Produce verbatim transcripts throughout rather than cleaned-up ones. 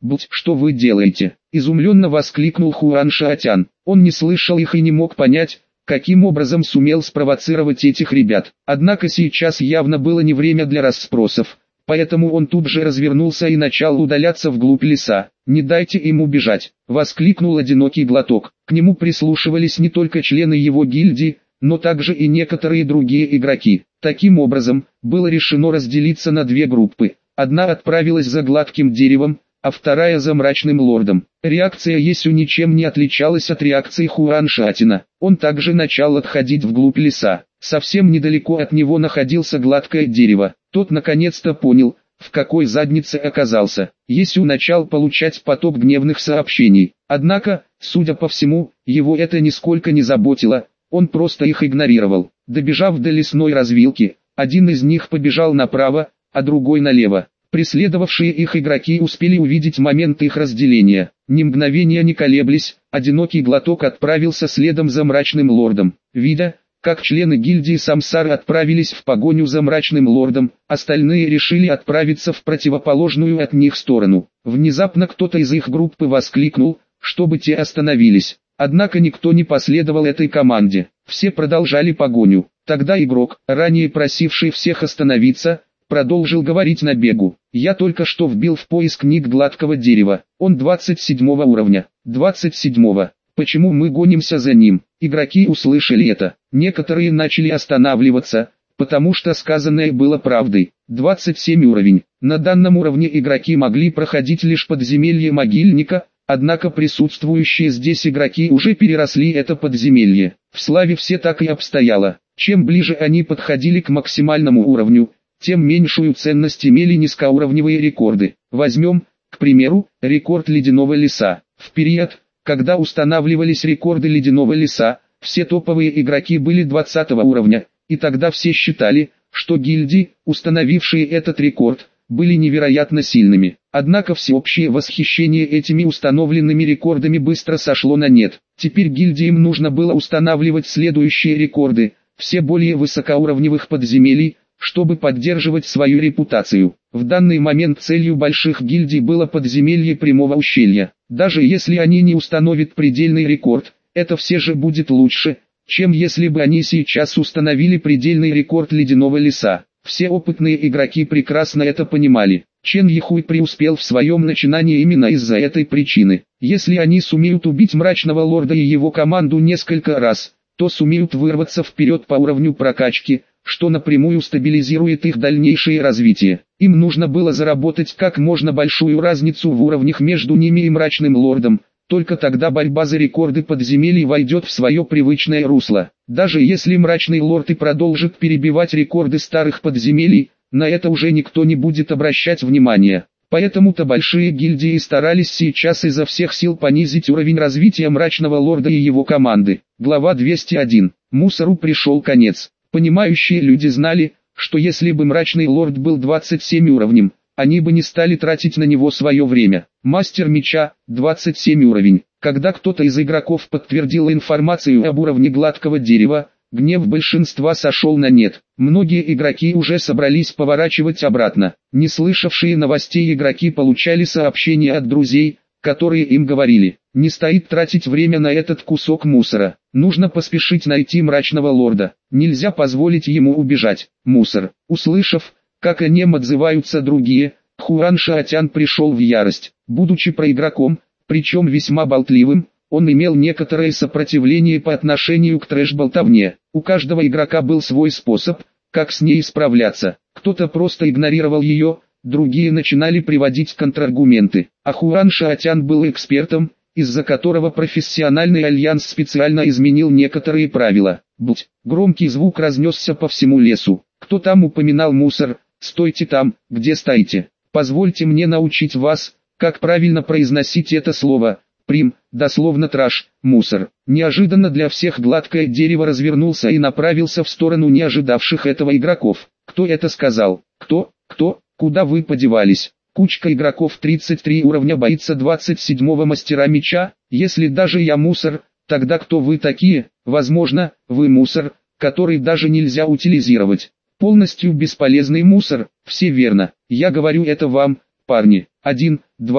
«Буть, что вы делаете?» – изумленно воскликнул Хуан Шаотян. Он не слышал их и не мог понять, каким образом сумел спровоцировать этих ребят. Однако сейчас явно было не время для расспросов, поэтому он тут же развернулся и начал удаляться вглубь леса. «Не дайте им убежать!» – воскликнул одинокий глоток. К нему прислушивались не только члены его гильдии, но также и некоторые другие игроки. Таким образом, было решено разделиться на две группы. Одна отправилась за гладким деревом, а вторая за мрачным лордом. Реакция Есю ничем не отличалась от реакции Хуан Шаотяна. Он также начал отходить вглубь леса. Совсем недалеко от него находился гладкое дерево. Тот наконец-то понял, в какой заднице оказался. Есю начал получать поток гневных сообщений. Однако, судя по всему, его это нисколько не заботило, он просто их игнорировал. Добежав до лесной развилки, один из них побежал направо, а другой налево. Преследовавшие их игроки успели увидеть момент их разделения. Ни мгновения не колеблясь, одинокий глоток отправился следом за мрачным лордом. Видя, как члены гильдии Самсары отправились в погоню за мрачным лордом, остальные решили отправиться в противоположную от них сторону. Внезапно кто-то из их группы воскликнул, чтобы те остановились. Однако никто не последовал этой команде. Все продолжали погоню. Тогда игрок, ранее просивший всех остановиться, продолжил говорить на бегу. «Я только что вбил в поиск ник гладкого дерева. Он двадцать седьмого уровня. двадцать седьмого. Почему мы гонимся за ним?» Игроки услышали это. Некоторые начали останавливаться, потому что сказанное было правдой. двадцать семь уровень. На данном уровне игроки могли проходить лишь подземелье могильника, однако присутствующие здесь игроки уже переросли это подземелье. В славе все так и обстояло. Чем ближе они подходили к максимальному уровню, тем меньшую ценность имели низкоуровневые рекорды. Возьмем, к примеру, рекорд ледяного леса. В период, когда устанавливались рекорды ледяного леса, все топовые игроки были двадцатого уровня, и тогда все считали, что гильдии, установившие этот рекорд, были невероятно сильными. Однако всеобщее восхищение этими установленными рекордами быстро сошло на нет. Теперь гильдиям нужно было устанавливать следующие рекорды, все более высокоуровневых подземелий, чтобы поддерживать свою репутацию. В данный момент целью больших гильдий было подземелье Прямого ущелья. Даже если они не установят предельный рекорд, это все же будет лучше, чем если бы они сейчас установили предельный рекорд ледяного леса. Все опытные игроки прекрасно это понимали. Чен Йихуй преуспел в своем начинании именно из-за этой причины. Если они сумеют убить мрачного лорда и его команду несколько раз, то сумеют вырваться вперед по уровню прокачки, что напрямую стабилизирует их дальнейшее развитие. Им нужно было заработать как можно большую разницу в уровнях между ними и мрачным лордом, только тогда борьба за рекорды подземелий войдет в свое привычное русло. Даже если мрачный лорд и продолжит перебивать рекорды старых подземелий, на это уже никто не будет обращать внимания. Поэтому-то большие гильдии старались сейчас изо всех сил понизить уровень развития мрачного лорда и его команды. Глава двести один. Мусору пришел конец. Понимающие люди знали, что если бы мрачный лорд был двадцать семь уровнем, они бы не стали тратить на него свое время. Мастер меча, двадцать семь уровень. Когда кто-то из игроков подтвердил информацию об уровне гладкого дерева, гнев большинства сошел на нет. Многие игроки уже собрались поворачивать обратно. Не слышавшие новостей игроки получали сообщения от друзей, которые им говорили: не стоит тратить время на этот кусок мусора. Нужно поспешить найти мрачного лорда. Нельзя позволить ему убежать. Мусор. Услышав, как о нем отзываются другие, Хуан Шаотян пришел в ярость. Будучи проигроком, причем весьма болтливым, он имел некоторое сопротивление по отношению к трэш-болтовне. У каждого игрока был свой способ, как с ней справляться. Кто-то просто игнорировал ее, другие начинали приводить контраргументы. А Хуан Шаотян был экспертом, из-за которого профессиональный альянс специально изменил некоторые правила. Будь. Громкий звук разнесся по всему лесу. Кто там упоминал мусор? Стойте там, где стоите. Позвольте мне научить вас, как правильно произносить это слово. Прим, дословно траш, мусор. Неожиданно для всех гладкое дерево развернулся и направился в сторону не ожидавших этого игроков. Кто это сказал? Кто? Кто? Куда вы подевались? Кучка игроков тридцать три уровня боится двадцать седьмого мастера меча. Если даже я мусор, тогда кто вы такие? Возможно, вы мусор, который даже нельзя утилизировать. Полностью бесполезный мусор. Все верно. Я говорю это вам, парни. Один, два,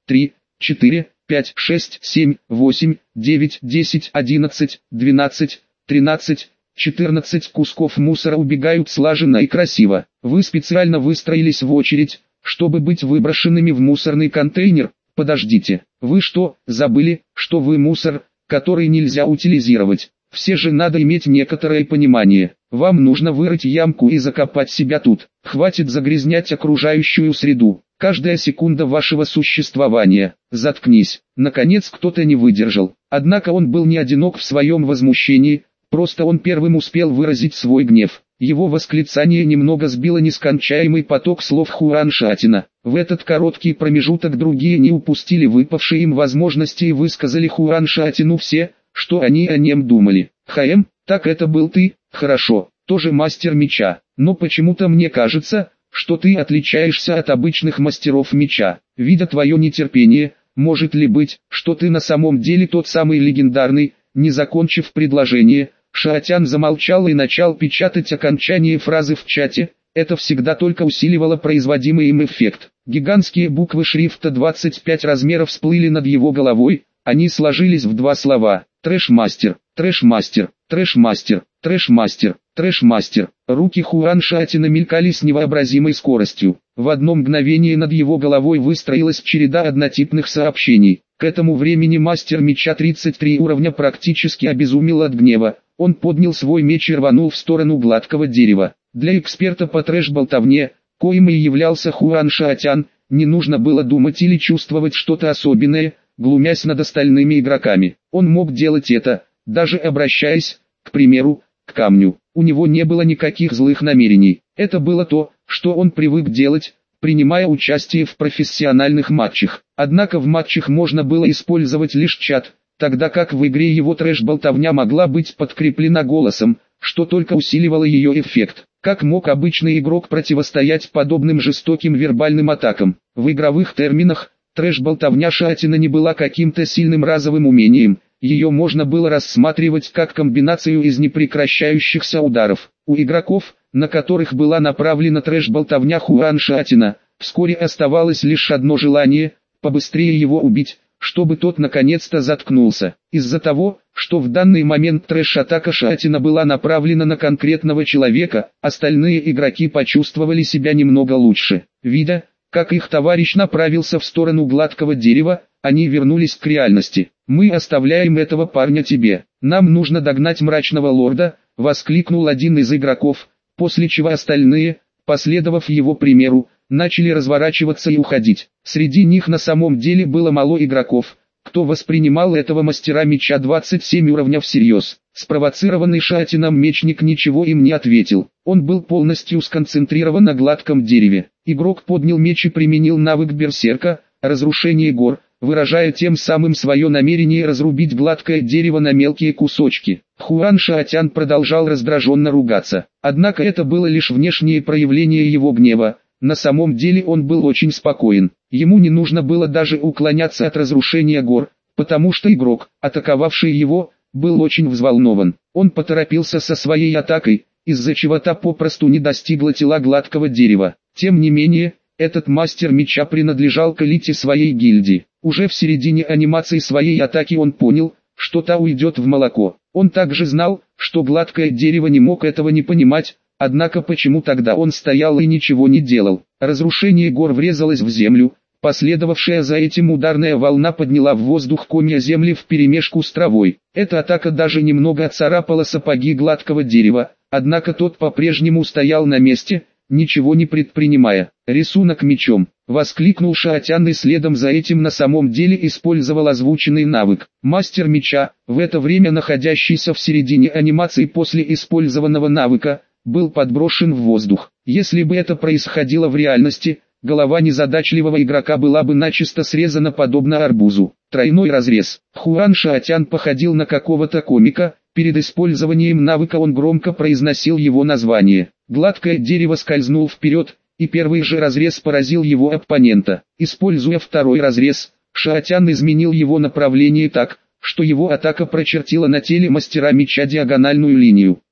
три, четыре, пять, шесть, семь, восемь, девять, десять, одиннадцать, двенадцать, тринадцать, четырнадцать кусков мусора убегают слаженно и красиво. Вы специально выстроились в очередь, чтобы быть выброшенными в мусорный контейнер. Подождите, вы что, забыли, что вы мусор, который нельзя утилизировать? Все же надо иметь некоторое понимание. Вам нужно вырыть ямку и закопать себя тут. Хватит загрязнять окружающую среду. Каждая секунда вашего существования. Заткнись. Наконец кто-то не выдержал. Однако он был не одинок в своем возмущении, просто он первым успел выразить свой гнев. Его восклицание немного сбило нескончаемый поток слов Хуан Шаотяна. В этот короткий промежуток другие не упустили выпавшие им возможности и высказали Хуан Шаотяну все, что они о нем думали. «Хаэм, так это был ты? Хорошо, тоже мастер меча, но почему-то мне кажется, что ты отличаешься от обычных мастеров меча. Видя твое нетерпение, может ли быть, что ты на самом деле тот самый легендарный?» Не закончив предложение, Шаотян замолчал и начал печатать окончание фразы в чате. Это всегда только усиливало производимый им эффект. Гигантские буквы шрифта двадцать пять размеров всплыли над его головой, они сложились в два слова: «Трэш-мастер, трэш-мастер, трэш-мастер, трэш-мастер, трэш-мастер». Руки Хуан Шаотяна мелькали с невообразимой скоростью. В одно мгновение над его головой выстроилась череда однотипных сообщений. К этому времени мастер меча тридцать три уровня практически обезумел от гнева. Он поднял свой меч и рванул в сторону гладкого дерева. Для эксперта по трэш-болтовне, коим и являлся Хуан Шаотян, не нужно было думать или чувствовать что-то особенное, глумясь над остальными игроками. Он мог делать это, даже обращаясь, к примеру, к камню. У него не было никаких злых намерений. Это было то, что он привык делать, принимая участие в профессиональных матчах. Однако в матчах можно было использовать лишь чат, тогда как в игре его трэш-болтовня могла быть подкреплена голосом, что только усиливало ее эффект. Как мог обычный игрок противостоять подобным жестоким вербальным атакам? В игровых терминах, трэш-болтовня Шаотяна не была каким-то сильным разовым умением, ее можно было рассматривать как комбинацию из непрекращающихся ударов. У игроков, на которых была направлена трэш-болтовня Хуан Шаотяна, вскоре оставалось лишь одно желание – побыстрее его убить, чтобы тот наконец-то заткнулся. Из-за того, что в данный момент трэш-атака Шаотяна была направлена на конкретного человека, остальные игроки почувствовали себя немного лучше. Видя, как их товарищ направился в сторону гладкого дерева, они вернулись к реальности. «Мы оставляем этого парня тебе. Нам нужно догнать мрачного лорда», — воскликнул один из игроков, после чего остальные, последовав его примеру, начали разворачиваться и уходить. Среди них на самом деле было мало игроков, кто воспринимал этого мастера меча двадцать семь уровня всерьез. Спровоцированный Шаотяном мечник ничего им не ответил. Он был полностью сконцентрирован на гладком дереве. Игрок поднял меч и применил навык берсерка, разрушение гор, выражая тем самым свое намерение разрубить гладкое дерево на мелкие кусочки. Хуан Шаотян продолжал раздраженно ругаться. Однако это было лишь внешнее проявление его гнева. На самом деле он был очень спокоен. Ему не нужно было даже уклоняться от разрушения гор, потому что игрок, атаковавший его, был очень взволнован. Он поторопился со своей атакой, из-за чего та попросту не достигла тела гладкого дерева. Тем не менее, этот мастер меча принадлежал к элите своей гильдии. Уже в середине анимации своей атаки он понял, что та уйдет в молоко. Он также знал, что гладкое дерево не мог этого не понимать, однако почему тогда он стоял и ничего не делал? Разрушение гор врезалось в землю, последовавшая за этим ударная волна подняла в воздух комья земли вперемешку с травой. Эта атака даже немного оцарапала сапоги гладкого дерева, однако тот по-прежнему стоял на месте, ничего не предпринимая. «Рисунок мечом!» — воскликнул Шаотян и следом за этим на самом деле использовал озвученный навык. Мастер меча, в это время находящийся в середине анимации после использованного навыка, был подброшен в воздух. Если бы это происходило в реальности, голова незадачливого игрока была бы начисто срезана подобно арбузу. Тройной разрез. Хуан Шаотян походил на какого-то комика, перед использованием навыка он громко произносил его название. Гладкое дерево скользнул вперед, и первый же разрез поразил его оппонента. Используя второй разрез, Шаотян изменил его направление так, что его атака прочертила на теле мастера меча диагональную линию.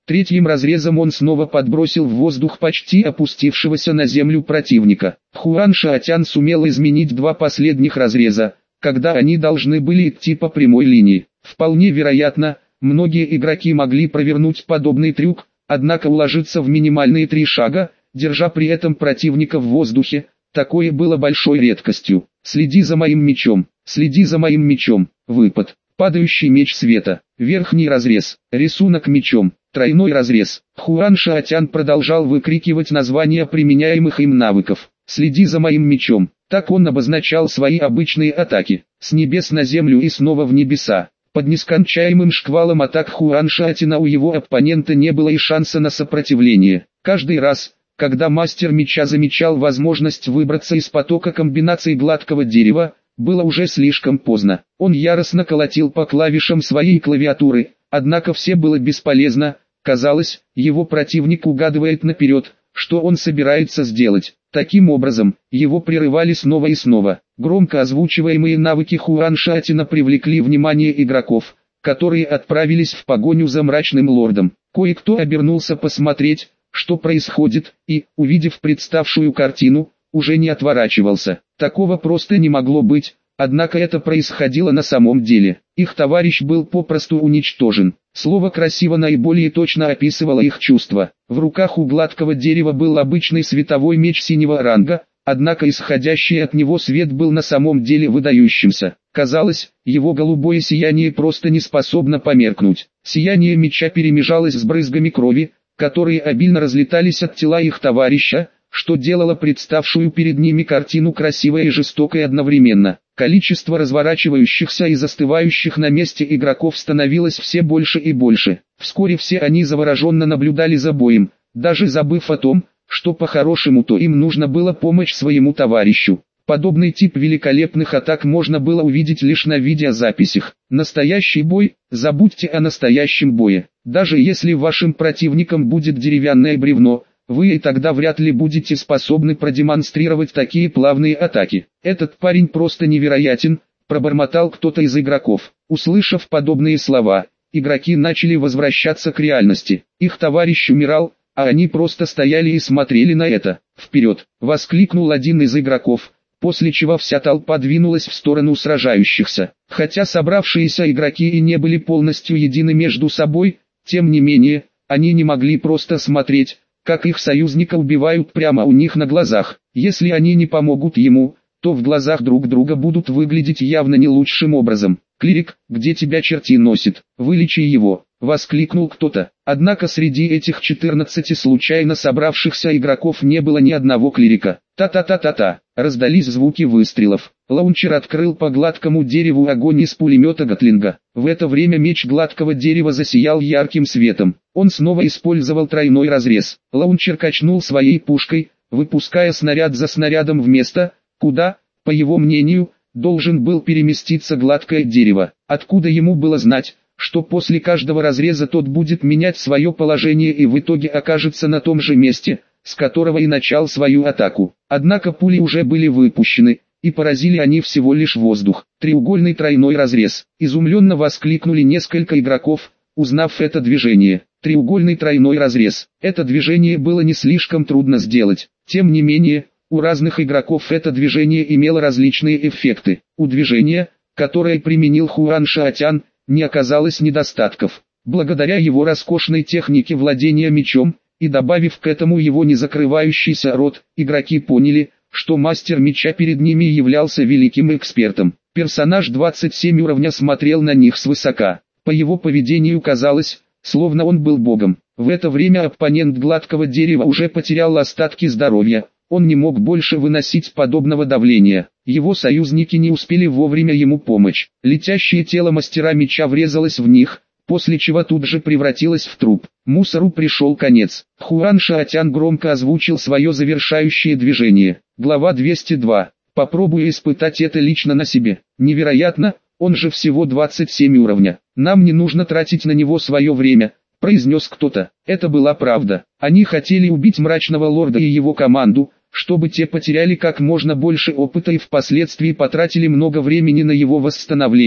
Третьим разрезом он снова подбросил в воздух почти опустившегося на землю противника. Хуан Шаотян сумел изменить два последних разреза, когда они должны были идти по прямой линии. Вполне вероятно, многие игроки могли провернуть подобный трюк, однако уложиться в минимальные три шага, держа при этом противника в воздухе, такое было большой редкостью. «Следи за моим мечом, следи за моим мечом». Выпад. Падающий меч света. Верхний разрез. Рисунок мечом. Тройной разрез. Хуан Шаотян продолжал выкрикивать названия применяемых им навыков. «Следи за моим мечом». Так он обозначал свои обычные атаки. С небес на землю и снова в небеса. Под нескончаемым шквалом атак Хуан Шаотяна у его оппонента не было и шанса на сопротивление. Каждый раз, когда мастер меча замечал возможность выбраться из потока комбинаций гладкого дерева, было уже слишком поздно. Он яростно колотил по клавишам своей клавиатуры, однако все было бесполезно. Казалось, его противник угадывает наперед, что он собирается сделать. Таким образом, его прерывали снова и снова. Громко озвучиваемые навыки Хуан Шаотяна привлекли внимание игроков, которые отправились в погоню за мрачным лордом. Кое-кто обернулся посмотреть, что происходит, и, увидев представшую картину, уже не отворачивался. Такого просто не могло быть, однако это происходило на самом деле. Их товарищ был попросту уничтожен. Слово «красиво» наиболее точно описывало их чувства. В руках у гладкого дерева был обычный световой меч синего ранга, однако исходящий от него свет был на самом деле выдающимся. Казалось, его голубое сияние просто не способно померкнуть. Сияние меча перемежалось с брызгами крови, которые обильно разлетались от тела их товарища, что делало представшую перед ними картину красивой и жестокой одновременно. Количество разворачивающихся и застывающих на месте игроков становилось все больше и больше. Вскоре все они завороженно наблюдали за боем, даже забыв о том, что по-хорошему-то им нужно было помочь своему товарищу. Подобный тип великолепных атак можно было увидеть лишь на видеозаписях. Настоящий бой, забудьте о настоящем бое. Даже если вашим противником будет деревянное бревно, вы и тогда вряд ли будете способны продемонстрировать такие плавные атаки. Этот парень просто невероятен, пробормотал кто-то из игроков. Услышав подобные слова, игроки начали возвращаться к реальности. Их товарищ умирал, а они просто стояли и смотрели на это. «Вперед!» — воскликнул один из игроков, после чего вся толпа двинулась в сторону сражающихся. Хотя собравшиеся игроки и не были полностью едины между собой, тем не менее, они не могли просто смотреть, как их союзника убивают прямо у них на глазах. Если они не помогут ему, то в глазах друг друга будут выглядеть явно не лучшим образом. «Клирик, где тебя черти носит? Вылечи его!» — воскликнул кто-то. Однако среди этих четырнадцати случайно собравшихся игроков не было ни одного клирика. Та-та-та-та-та, раздались звуки выстрелов. Лаунчер открыл по гладкому дереву огонь из пулемета Гатлинга. В это время меч гладкого дерева засиял ярким светом. Он снова использовал тройной разрез. Лаунчер качнул своей пушкой, выпуская снаряд за снарядом в место, куда, по его мнению, должен был переместиться гладкое дерево. Откуда ему было знать, что после каждого разреза тот будет менять свое положение и в итоге окажется на том же месте, с которого и начал свою атаку. Однако пули уже были выпущены, и поразили они всего лишь воздух. Треугольный тройной разрез. Изумленно воскликнули несколько игроков, узнав это движение. Треугольный тройной разрез. Это движение было не слишком трудно сделать. Тем не менее, у разных игроков это движение имело различные эффекты. У движения, которое применил Хуан Шаотян, не оказалось недостатков. Благодаря его роскошной технике владения мечом, и добавив к этому его не закрывающийся рот, игроки поняли, что мастер меча перед ними являлся великим экспертом. Персонаж двадцать семь уровня смотрел на них свысока. По его поведению казалось, словно он был богом. В это время оппонент гладкого дерева уже потерял остатки здоровья. Он не мог больше выносить подобного давления. Его союзники не успели вовремя ему помочь. Летящее тело мастера меча врезалось в них, после чего тут же превратилось в труп. Мусору пришел конец. Хуан Шаотян громко озвучил свое завершающее движение. Глава двести два. Попробую испытать это лично на себе. Невероятно, он же всего двадцать семь уровня. Нам не нужно тратить на него свое время, произнес кто-то. Это была правда. Они хотели убить мрачного лорда и его команду, чтобы те потеряли как можно больше опыта и впоследствии потратили много времени на его восстановление.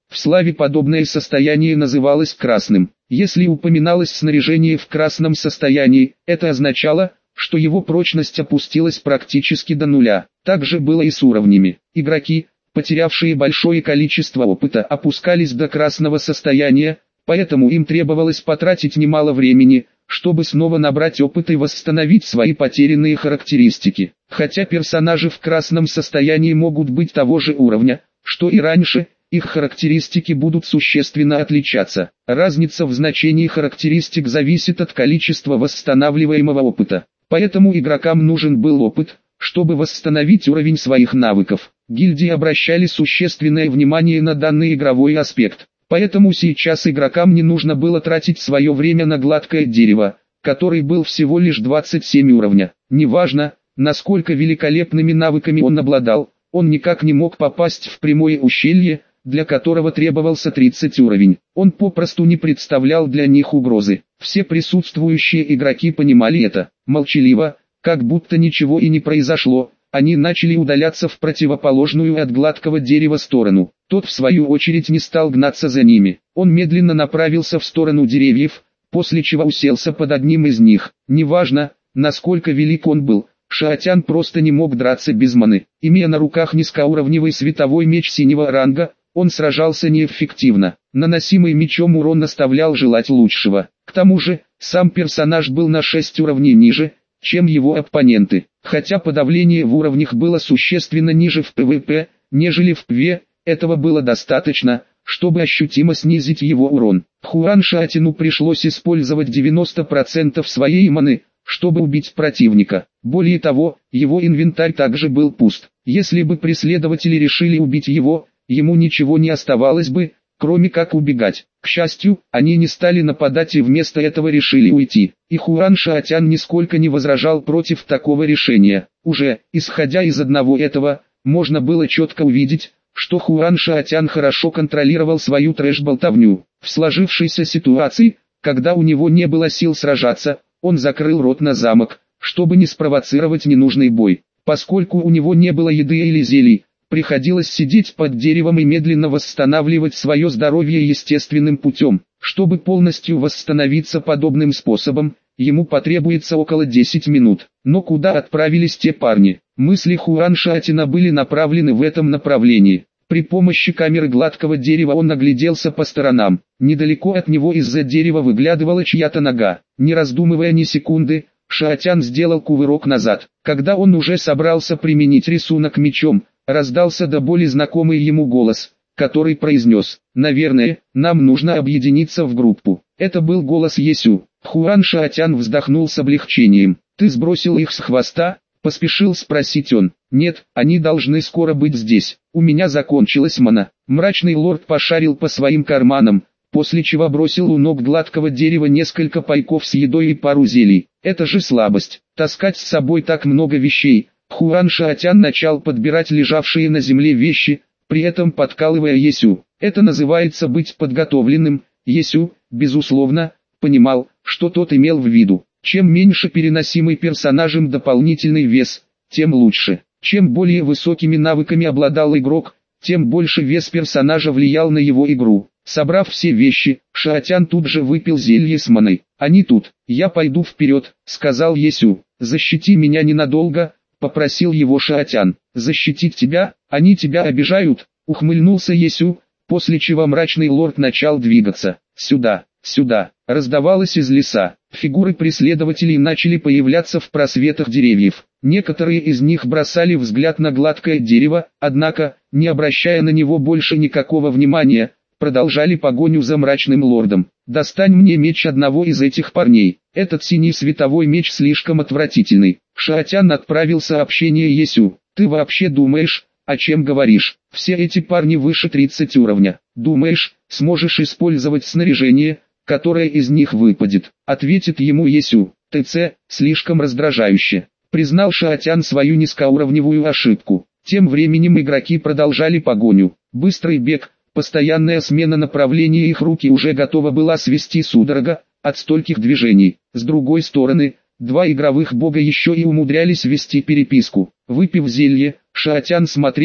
В славе подобное состояние называлось красным. Если упоминалось снаряжение в красном состоянии, это означало, что его прочность опустилась практически до нуля. Так же было и с уровнями. Игроки, потерявшие большое количество опыта, опускались до красного состояния, поэтому им требовалось потратить немало времени, чтобы снова набрать опыт и восстановить свои потерянные характеристики. Хотя персонажи в красном состоянии могут быть того же уровня, что и раньше, их характеристики будут существенно отличаться. Разница в значении характеристик зависит от количества восстанавливаемого опыта. Поэтому игрокам нужен был опыт, чтобы восстановить уровень своих навыков. Гильдии обращали существенное внимание на данный игровой аспект. Поэтому сейчас игрокам не нужно было тратить свое время на гладкое дерево, который был всего лишь двадцать семь уровня. Неважно, насколько великолепными навыками он обладал, он никак не мог попасть в прямое ущелье, для которого требовался тридцать уровень. Он попросту не представлял для них угрозы. Все присутствующие игроки понимали это. Молчаливо, как будто ничего и не произошло, они начали удаляться в противоположную от гладкого дерева сторону. Тот в свою очередь не стал гнаться за ними. Он медленно направился в сторону деревьев, после чего уселся под одним из них. Неважно, насколько велик он был, Шаотян просто не мог драться без маны. Имея на руках низкоуровневый световой меч синего ранга, он сражался неэффективно. Наносимый мечом урон оставлял желать лучшего. К тому же, сам персонаж был на шесть уровней ниже, чем его оппоненты. Хотя подавление в уровнях было существенно ниже в пэ вэ пэ, нежели в пэ вэ, этого было достаточно, чтобы ощутимо снизить его урон. Хуан Шаотяну пришлось использовать девяносто процентов своей маны, чтобы убить противника. Более того, его инвентарь также был пуст. Если бы преследователи решили убить его, ему ничего не оставалось бы, кроме как убегать. К счастью, они не стали нападать и вместо этого решили уйти. И Хуан Шаотян нисколько не возражал против такого решения. Уже, исходя из одного этого, можно было четко увидеть, что Хуан Шаотян хорошо контролировал свою трэш-болтовню. В сложившейся ситуации, когда у него не было сил сражаться, он закрыл рот на замок, чтобы не спровоцировать ненужный бой. Поскольку у него не было еды или зелий, приходилось сидеть под деревом и медленно восстанавливать свое здоровье естественным путем. Чтобы полностью восстановиться подобным способом, ему потребуется около десяти минут. Но куда отправились те парни? Мысли Хуан Шаотяна были направлены в этом направлении. При помощи камеры гладкого дерева он огляделся по сторонам. Недалеко от него из-за дерева выглядывала чья-то нога. Не раздумывая ни секунды, Шаотян сделал кувырок назад. Когда он уже собрался применить рисунок мечом, раздался до боли знакомый ему голос, который произнес: «Наверное, нам нужно объединиться в группу». Это был голос Есю. Хуан Шаотян вздохнул с облегчением. «Ты сбросил их с хвоста?» — поспешил спросить он. «Нет, они должны скоро быть здесь. У меня закончилась мана». Мрачный лорд пошарил по своим карманам, после чего бросил у ног гладкого дерева несколько пайков с едой и пару зелий. Это же слабость. Таскать с собой так много вещей. Хуан Шаотян начал подбирать лежавшие на земле вещи, при этом подкалывая Есю. Это называется быть подготовленным. Есю, безусловно, понимал, что тот имел в виду. Чем меньше переносимый персонажем дополнительный вес, тем лучше. Чем более высокими навыками обладал игрок, тем больше вес персонажа влиял на его игру. Собрав все вещи, Шаотян тут же выпил зелье с маной. «Они тут, я пойду вперед», — сказал Есю. «Защити меня ненадолго», — попросил его Шаотян. «Защитить тебя? Они тебя обижают?» — ухмыльнулся Есю, после чего мрачный лорд начал двигаться. «Сюда, сюда!» — раздавалось из леса. Фигуры преследователей начали появляться в просветах деревьев. Некоторые из них бросали взгляд на гладкое дерево, однако, не обращая на него больше никакого внимания, продолжали погоню за мрачным лордом. «Достань мне меч одного из этих парней. Этот синий световой меч слишком отвратительный». Шаотян отправил сообщение Есю. «Ты вообще думаешь, о чем говоришь? Все эти парни выше тридцати уровня. Думаешь, сможешь использовать снаряжение, которое из них выпадет?» Ответит ему Есю. «ТЦ, слишком раздражающе». Признал Шаотян свою низкоуровневую ошибку. Тем временем игроки продолжали погоню. Быстрый бег, постоянная смена направления, их руки уже готова была свести судорога от стольких движений. С другой стороны, два игровых бога еще и умудрялись вести переписку. Выпив зелье, Шаотян смотрел,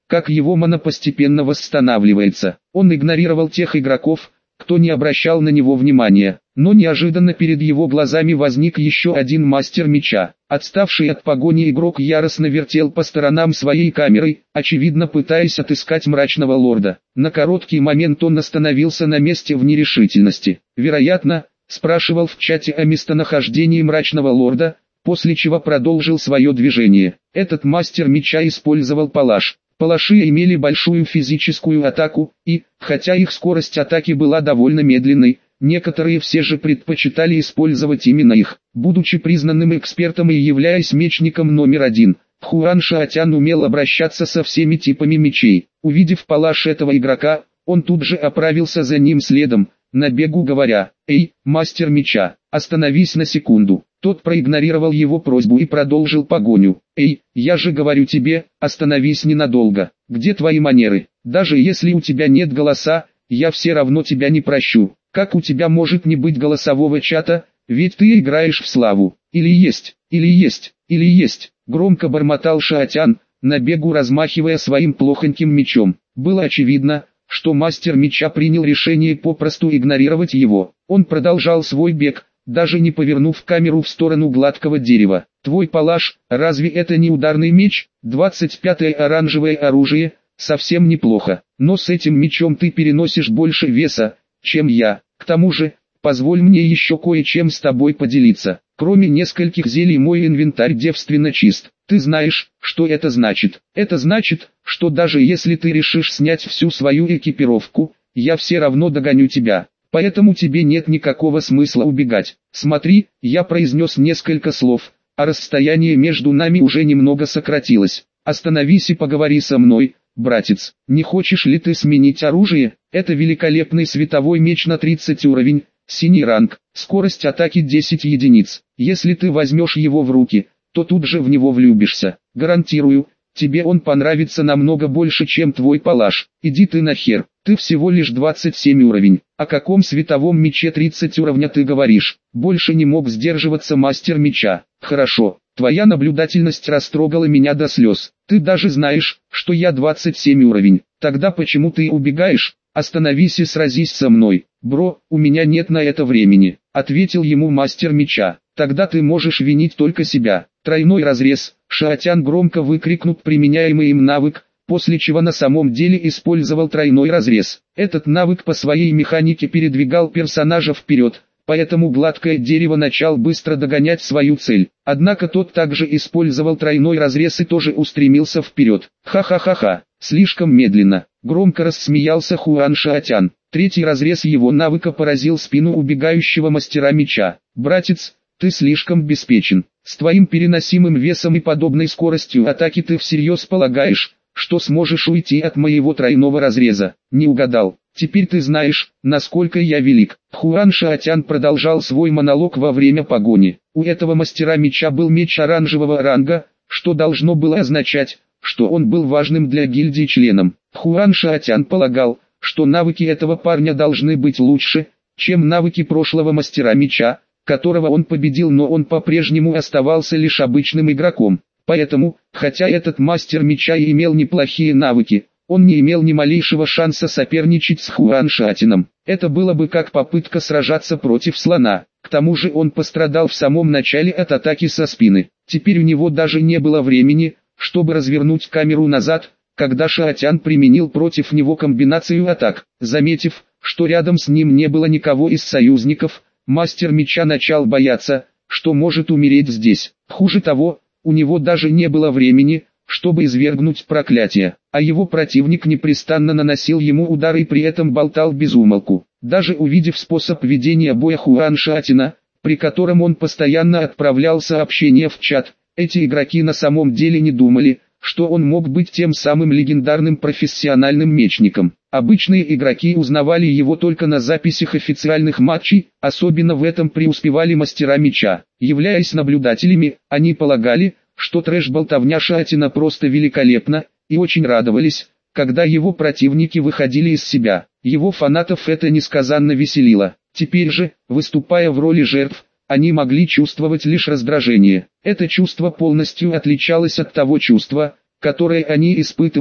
как его мана постепенно восстанавливается. Он игнорировал тех игроков, кто не обращал на него внимания, но неожиданно перед его глазами возник еще один мастер меча. Отставший от погони игрок яростно вертел по сторонам своей камерой, очевидно пытаясь отыскать мрачного лорда. На короткий момент он остановился на месте в нерешительности. Вероятно, спрашивал в чате о местонахождении мрачного лорда, после чего продолжил свое движение. Этот мастер меча использовал палаш. Палаши имели большую физическую атаку, и, хотя их скорость атаки была довольно медленной, некоторые все же предпочитали использовать именно их. Будучи признанным экспертом и являясь мечником номер один, Хуан Шаотян умел обращаться со всеми типами мечей. Увидев палаш этого игрока, он тут же отправился за ним следом, на бегу говоря: «Эй, мастер меча, остановись на секунду». Тот проигнорировал его просьбу и продолжил погоню. «Эй, я же говорю тебе, остановись ненадолго. Где твои манеры? Даже если у тебя нет голоса, я все равно тебя не прощу. Как у тебя может не быть голосового чата, ведь ты играешь в славу? Или есть, или есть, или есть», громко бормотал Шаотян, на бегу размахивая своим плохоньким мечом. Было очевидно, что мастер меча принял решение попросту игнорировать его. Он продолжал свой бег, даже не повернув камеру в сторону гладкого дерева. «Твой палаш, разве это не ударный меч? двадцать пятое оранжевое оружие, совсем неплохо. Но с этим мечом ты переносишь больше веса, чем я. К тому же, позволь мне еще кое-чем с тобой поделиться. Кроме нескольких зелий мой инвентарь девственно чист. Ты знаешь, что это значит? Это значит, что даже если ты решишь снять всю свою экипировку, я все равно догоню тебя. Поэтому тебе нет никакого смысла убегать. Смотри, я произнес несколько слов, а расстояние между нами уже немного сократилось. Остановись и поговори со мной, братец. Не хочешь ли ты сменить оружие? Это великолепный световой меч на тридцать уровень, синий ранг, скорость атаки десять единиц. Если ты возьмешь его в руки, то тут же в него влюбишься. Гарантирую, тебе он понравится намного больше, чем твой палаш. Иди ты нахер, ты всего лишь двадцать семь уровень. О каком световом мече тридцать уровня ты говоришь? Больше не мог сдерживаться мастер меча. Хорошо, твоя наблюдательность растрогала меня до слез. Ты даже знаешь, что я двадцать семь уровень. Тогда почему ты убегаешь? Остановись и сразись со мной. Бро, у меня нет на это времени, ответил ему мастер меча. Тогда ты можешь винить только себя. Тройной разрез. Шаотян громко выкрикнул применяемый им навык, после чего на самом деле использовал тройной разрез. Этот навык по своей механике передвигал персонажа вперед, поэтому гладкое дерево начал быстро догонять свою цель. Однако тот также использовал тройной разрез и тоже устремился вперед. Ха-ха-ха-ха, слишком медленно, громко рассмеялся Хуан Шаотян. Третий разрез его навыка поразил спину убегающего мастера меча. «Братец, ты слишком беспечен. С твоим переносимым весом и подобной скоростью атаки ты всерьез полагаешь, что сможешь уйти от моего тройного разреза?» Не угадал. Теперь ты знаешь, насколько я велик. Хуан Шаотян продолжал свой монолог во время погони. У этого мастера меча был меч оранжевого ранга, что должно было означать, что он был важным для гильдии членом. Хуан Шаотян полагал, что навыки этого парня должны быть лучше, чем навыки прошлого мастера меча, которого он победил, но он по-прежнему оставался лишь обычным игроком. Поэтому, хотя этот мастер меча и имел неплохие навыки, он не имел ни малейшего шанса соперничать с Хуан Шаотяном. Это было бы как попытка сражаться против слона. К тому же он пострадал в самом начале от атаки со спины. Теперь у него даже не было времени, чтобы развернуть камеру назад, когда Шаотян применил против него комбинацию атак. Заметив, что рядом с ним не было никого из союзников, мастер меча начал бояться, что может умереть здесь. Хуже того, у него даже не было времени, чтобы извергнуть проклятие, а его противник непрестанно наносил ему удары и при этом болтал без умолку. Даже увидев способ ведения боя Хуан Шаотяна, при котором он постоянно отправлял сообщения в чат, эти игроки на самом деле не думали, что он мог быть тем самым легендарным профессиональным мечником. Обычные игроки узнавали его только на записях официальных матчей, особенно в этом преуспевали мастера меча. Являясь наблюдателями, они полагали, что трэш-болтовня Шаотяна просто великолепна, и очень радовались, когда его противники выходили из себя. Его фанатов это несказанно веселило. Теперь же, выступая в роли жертв, они могли чувствовать лишь раздражение. Это чувство полностью отличалось от того чувства, которое они испытывали,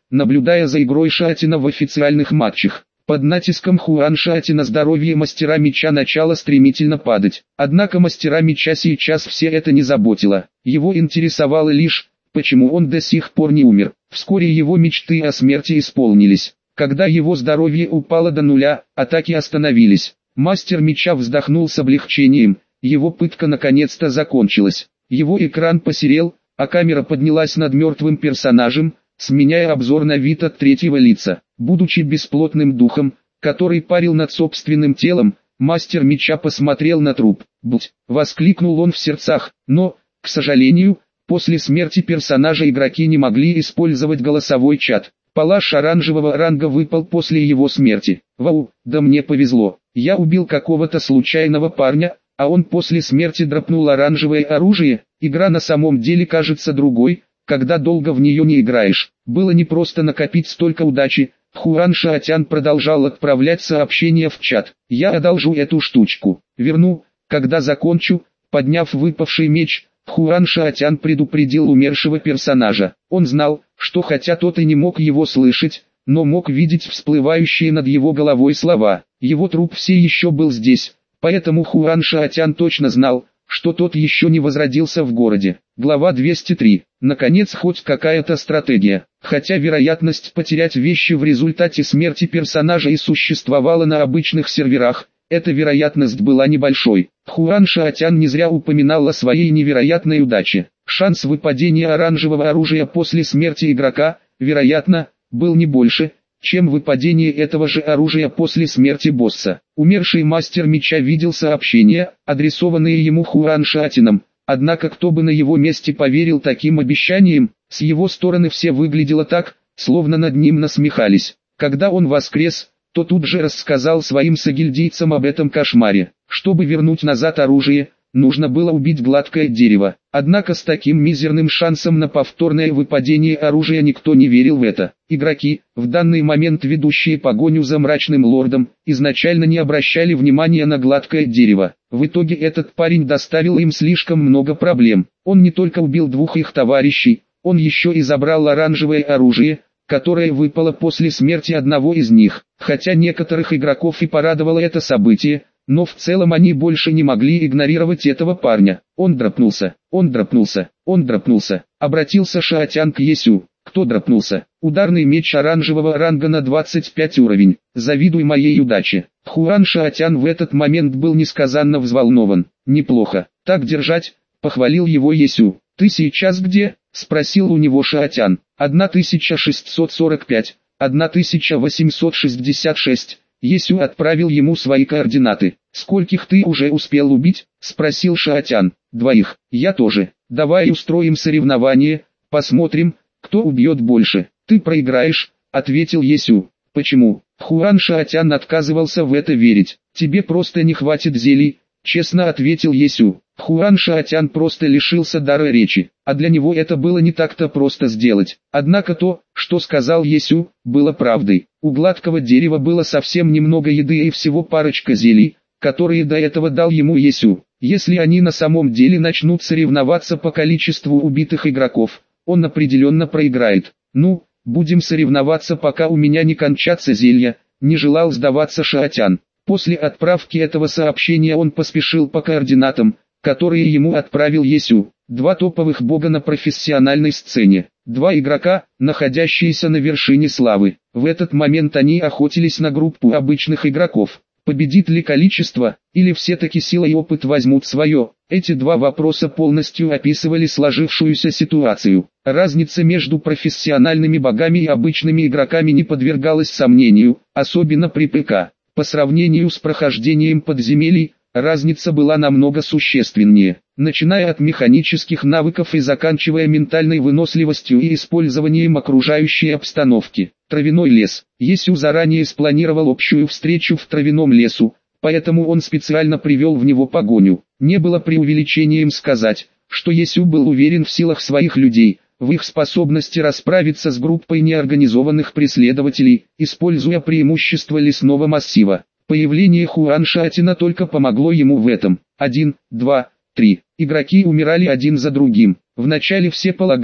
наблюдая за игрой Шаотина в официальных матчах. Под натиском Хуан Шаотина здоровье мастера меча начало стремительно падать. Однако мастера меча сейчас все это не заботило. Его интересовало лишь, почему он до сих пор не умер. Вскоре его мечты о смерти исполнились. Когда его здоровье упало до нуля, атаки остановились. Мастер меча вздохнул с облегчением, его пытка наконец-то закончилась. Его экран посерел, а камера поднялась над мертвым персонажем, сменяя обзор на вид от третьего лица. Будучи бесплотным духом, который парил над собственным телом, мастер меча посмотрел на труп. «Будь!» — воскликнул он в сердцах, но, к сожалению, после смерти персонажа игроки не могли использовать голосовой чат. Палаш оранжевого ранга выпал после его смерти. Вау, да мне повезло. Я убил какого-то случайного парня, а он после смерти дропнул оранжевое оружие. Игра на самом деле кажется другой, когда долго в нее не играешь. Было непросто накопить столько удачи. Хуан Шаотян продолжал отправлять сообщения в чат. «Я одолжу эту штучку. Верну, когда закончу». Подняв выпавший меч, Хуан Шаотян предупредил умершего персонажа. Он знал, что хотя тот и не мог его слышать, но мог видеть всплывающие над его головой слова. Его труп все еще был здесь, поэтому Хуан Шаотян точно знал, что тот еще не возродился в городе. Глава двести три. Наконец хоть какая-то стратегия. Хотя вероятность потерять вещи в результате смерти персонажа и существовала на обычных серверах, эта вероятность была небольшой. Хуан Шаотян не зря упоминал о своей невероятной удаче. Шанс выпадения оранжевого оружия после смерти игрока, вероятно, был не больше, чем выпадение этого же оружия после смерти босса. Умерший мастер меча видел сообщения, адресованные ему Хуан Шаотяном, однако кто бы на его месте поверил таким обещаниям, с его стороны все выглядело так, словно над ним насмехались. Когда он воскрес, то тут же рассказал своим согильдейцам об этом кошмаре. Чтобы вернуть назад оружие, нужно было убить гладкое дерево. Однако с таким мизерным шансом на повторное выпадение оружия никто не верил в это. Игроки, в данный момент ведущие погоню за мрачным лордом, изначально не обращали внимания на гладкое дерево. В итоге этот парень доставил им слишком много проблем. Он не только убил двух их товарищей, он еще и забрал оранжевое оружие, которое выпало после смерти одного из них. Хотя некоторых игроков и порадовало это событие, но в целом они больше не могли игнорировать этого парня. Он дропнулся, он дропнулся, он дропнулся. Обратился Шаотян к Есю. Кто дропнулся? Ударный меч оранжевого ранга на двадцать пять уровень. Завидуй моей удаче. Хуан Шаотян в этот момент был несказанно взволнован. Неплохо. Так держать, похвалил его Есю. Ты сейчас где? Спросил у него Шаотян. тысяча шестьсот сорок пять, тысяча восемьсот шестьдесят шесть. Есю отправил ему свои координаты. «Скольких ты уже успел убить?» – спросил Шаотян. «Двоих. Я тоже. Давай устроим соревнование, посмотрим, кто убьет больше». «Ты проиграешь», – ответил Есю. «Почему?» Хуан Шаотян отказывался в это верить. «Тебе просто не хватит зелий», – честно ответил Есю. Хуан Шаотян просто лишился дара речи, а для него это было не так-то просто сделать. Однако то, что сказал Есю, было правдой. У гладкого дерева было совсем немного еды и всего парочка зелий, которые до этого дал ему Есю. Если они на самом деле начнут соревноваться по количеству убитых игроков, он определенно проиграет. «Ну, будем соревноваться, пока у меня не кончатся зелья», — не желал сдаваться Шаотян. После отправки этого сообщения он поспешил по координатам, которые ему отправил Есю. Два топовых бога на профессиональной сцене. Два игрока, находящиеся на вершине славы. В этот момент они охотились на группу обычных игроков. Победит ли количество, или все-таки сила и опыт возьмут свое? Эти два вопроса полностью описывали сложившуюся ситуацию. Разница между профессиональными богами и обычными игроками не подвергалась сомнению, особенно при ПК. По сравнению с прохождением подземелий, разница была намного существеннее, начиная от механических навыков и заканчивая ментальной выносливостью и использованием окружающей обстановки. Травяной лес. Есю заранее спланировал общую встречу в травяном лесу, поэтому он специально привел в него погоню. Не было преувеличением сказать, что Есю был уверен в силах своих людей, в их способности расправиться с группой неорганизованных преследователей, используя преимущества лесного массива. Появление Хуан Шаотяна только помогло ему в этом. Один, два, три. Игроки умирали один за другим. Вначале все полагали,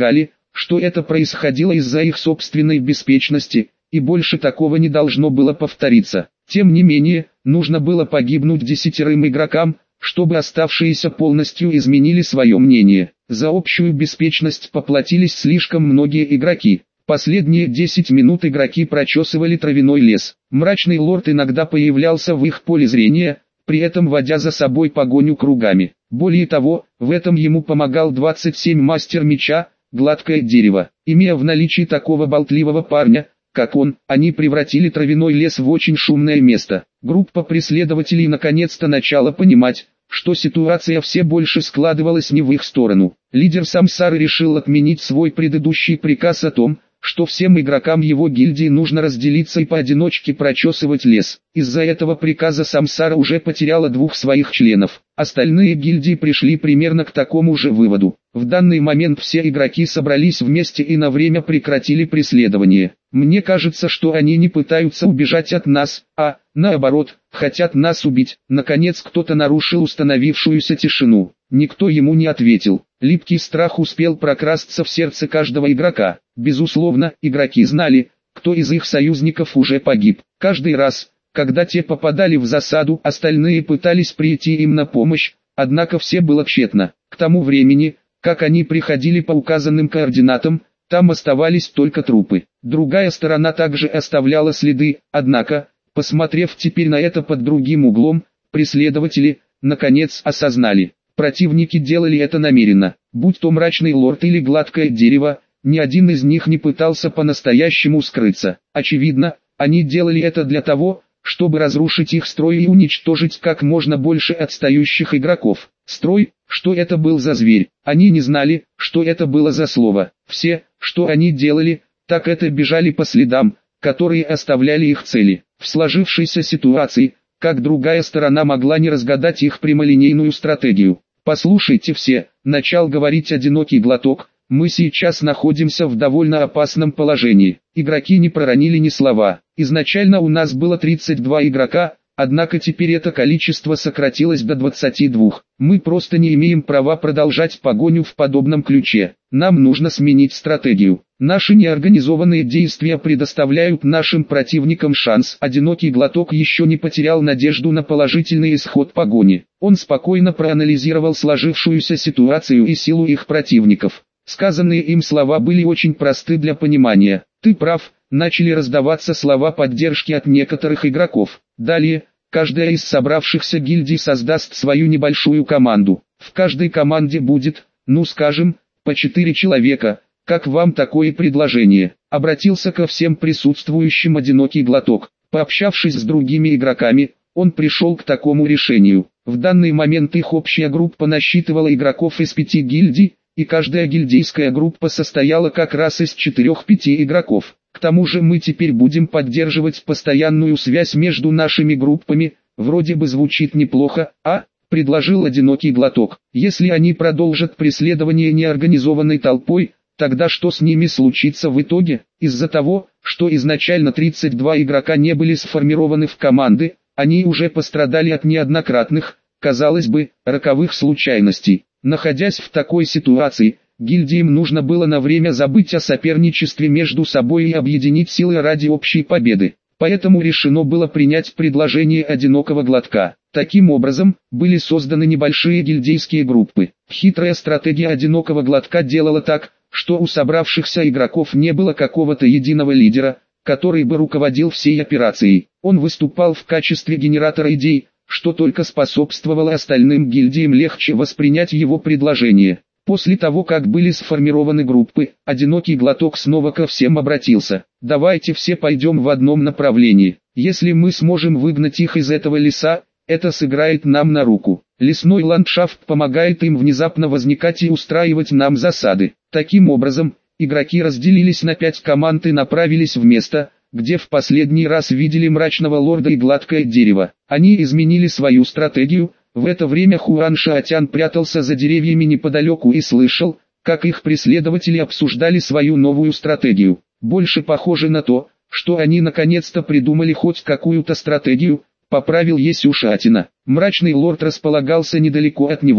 что это происходило из-за их собственной беспечности, и больше такого не должно было повториться. Тем не менее, нужно было погибнуть десятерым игрокам, чтобы оставшиеся полностью изменили свое мнение. За общую беспечность поплатились слишком многие игроки. Последние десять минут игроки прочесывали травяной лес. Мрачный лорд иногда появлялся в их поле зрения, при этом водя за собой погоню кругами. Более того, в этом ему помогал двадцать семь мастер меча, гладкое дерево. Имея в наличии такого болтливого парня, как он, они превратили травяной лес в очень шумное место. Группа преследователей наконец-то начала понимать, что ситуация все больше складывалась не в их сторону. Лидер Самсары решил отменить свой предыдущий приказ о том, что всем игрокам его гильдии нужно разделиться и поодиночке прочесывать лес. Из-за этого приказа Самсара уже потеряла двух своих членов. Остальные гильдии пришли примерно к такому же выводу. В данный момент все игроки собрались вместе и на время прекратили преследование. Мне кажется, что они не пытаются убежать от нас, а, наоборот, хотят нас убить. Наконец кто-то нарушил установившуюся тишину. Никто ему не ответил. Липкий страх успел прокрасться в сердце каждого игрока. Безусловно, игроки знали, кто из их союзников уже погиб. Каждый раз, когда те попадали в засаду, остальные пытались прийти им на помощь, однако все было тщетно. К тому времени, как они приходили по указанным координатам, там оставались только трупы. Другая сторона также оставляла следы, однако, посмотрев теперь на это под другим углом, преследователи, наконец, осознали. Противники делали это намеренно. Будь то мрачный лорд или гладкое дерево, ни один из них не пытался по-настоящему скрыться. Очевидно, они делали это для того, чтобы разрушить их строй и уничтожить как можно больше отстающих игроков. Строй, что это был за зверь? Они не знали, что это было за слово. Все, что они делали, так это бежали по следам, которые оставляли их цели. В сложившейся ситуации, как другая сторона могла не разгадать их прямолинейную стратегию. «Послушайте все», — начал говорить одинокий глоток, — «мы сейчас находимся в довольно опасном положении». Игроки не проронили ни слова. Изначально у нас было тридцать два игрока, однако теперь это количество сократилось до двадцати двух. Мы просто не имеем права продолжать погоню в подобном ключе. Нам нужно сменить стратегию. Наши неорганизованные действия предоставляют нашим противникам шанс. Одинокий глоток еще не потерял надежду на положительный исход погони. Он спокойно проанализировал сложившуюся ситуацию и силу их противников. Сказанные им слова были очень просты для понимания. «Ты прав», начали раздаваться слова поддержки от некоторых игроков. Далее, каждая из собравшихся гильдий создаст свою небольшую команду. В каждой команде будет, ну скажем, по четыре человека. Как вам такое предложение? Обратился ко всем присутствующим одинокий глоток. Пообщавшись с другими игроками, он пришел к такому решению. В данный момент их общая группа насчитывала игроков из пяти гильдий, и каждая гильдейская группа состояла как раз из четырёх-пяти игроков. К тому же мы теперь будем поддерживать постоянную связь между нашими группами, вроде бы звучит неплохо, а? Предложил одинокий глоток. Если они продолжат преследование неорганизованной толпой, тогда что с ними случится в итоге? Из-за того, что изначально тридцать два игрока не были сформированы в команды, они уже пострадали от неоднократных, казалось бы, роковых случайностей. Находясь в такой ситуации, гильдиям нужно было на время забыть о соперничестве между собой и объединить силы ради общей победы. Поэтому решено было принять предложение одинокого глотка. Таким образом, были созданы небольшие гильдейские группы. Хитрая стратегия одинокого глотка делала так, что у собравшихся игроков не было какого-то единого лидера, который бы руководил всей операцией. Он выступал в качестве генератора идей, что только способствовало остальным гильдиям легче воспринять его предложение. После того, как были сформированы группы, одинокий глоток снова ко всем обратился. «Давайте все пойдем в одном направлении. Если мы сможем выгнать их из этого леса, это сыграет нам на руку. Лесной ландшафт помогает им внезапно возникать и устраивать нам засады». Таким образом, игроки разделились на пять команд и направились в место, где в последний раз видели мрачного лорда и гладкое дерево. Они изменили свою стратегию. В это время Хуан Шаотян прятался за деревьями неподалеку и слышал, как их преследователи обсуждали свою новую стратегию. Больше похоже на то, что они наконец-то придумали хоть какую-то стратегию, поправил Есю Шаотяна. Мрачный лорд располагался недалеко от него.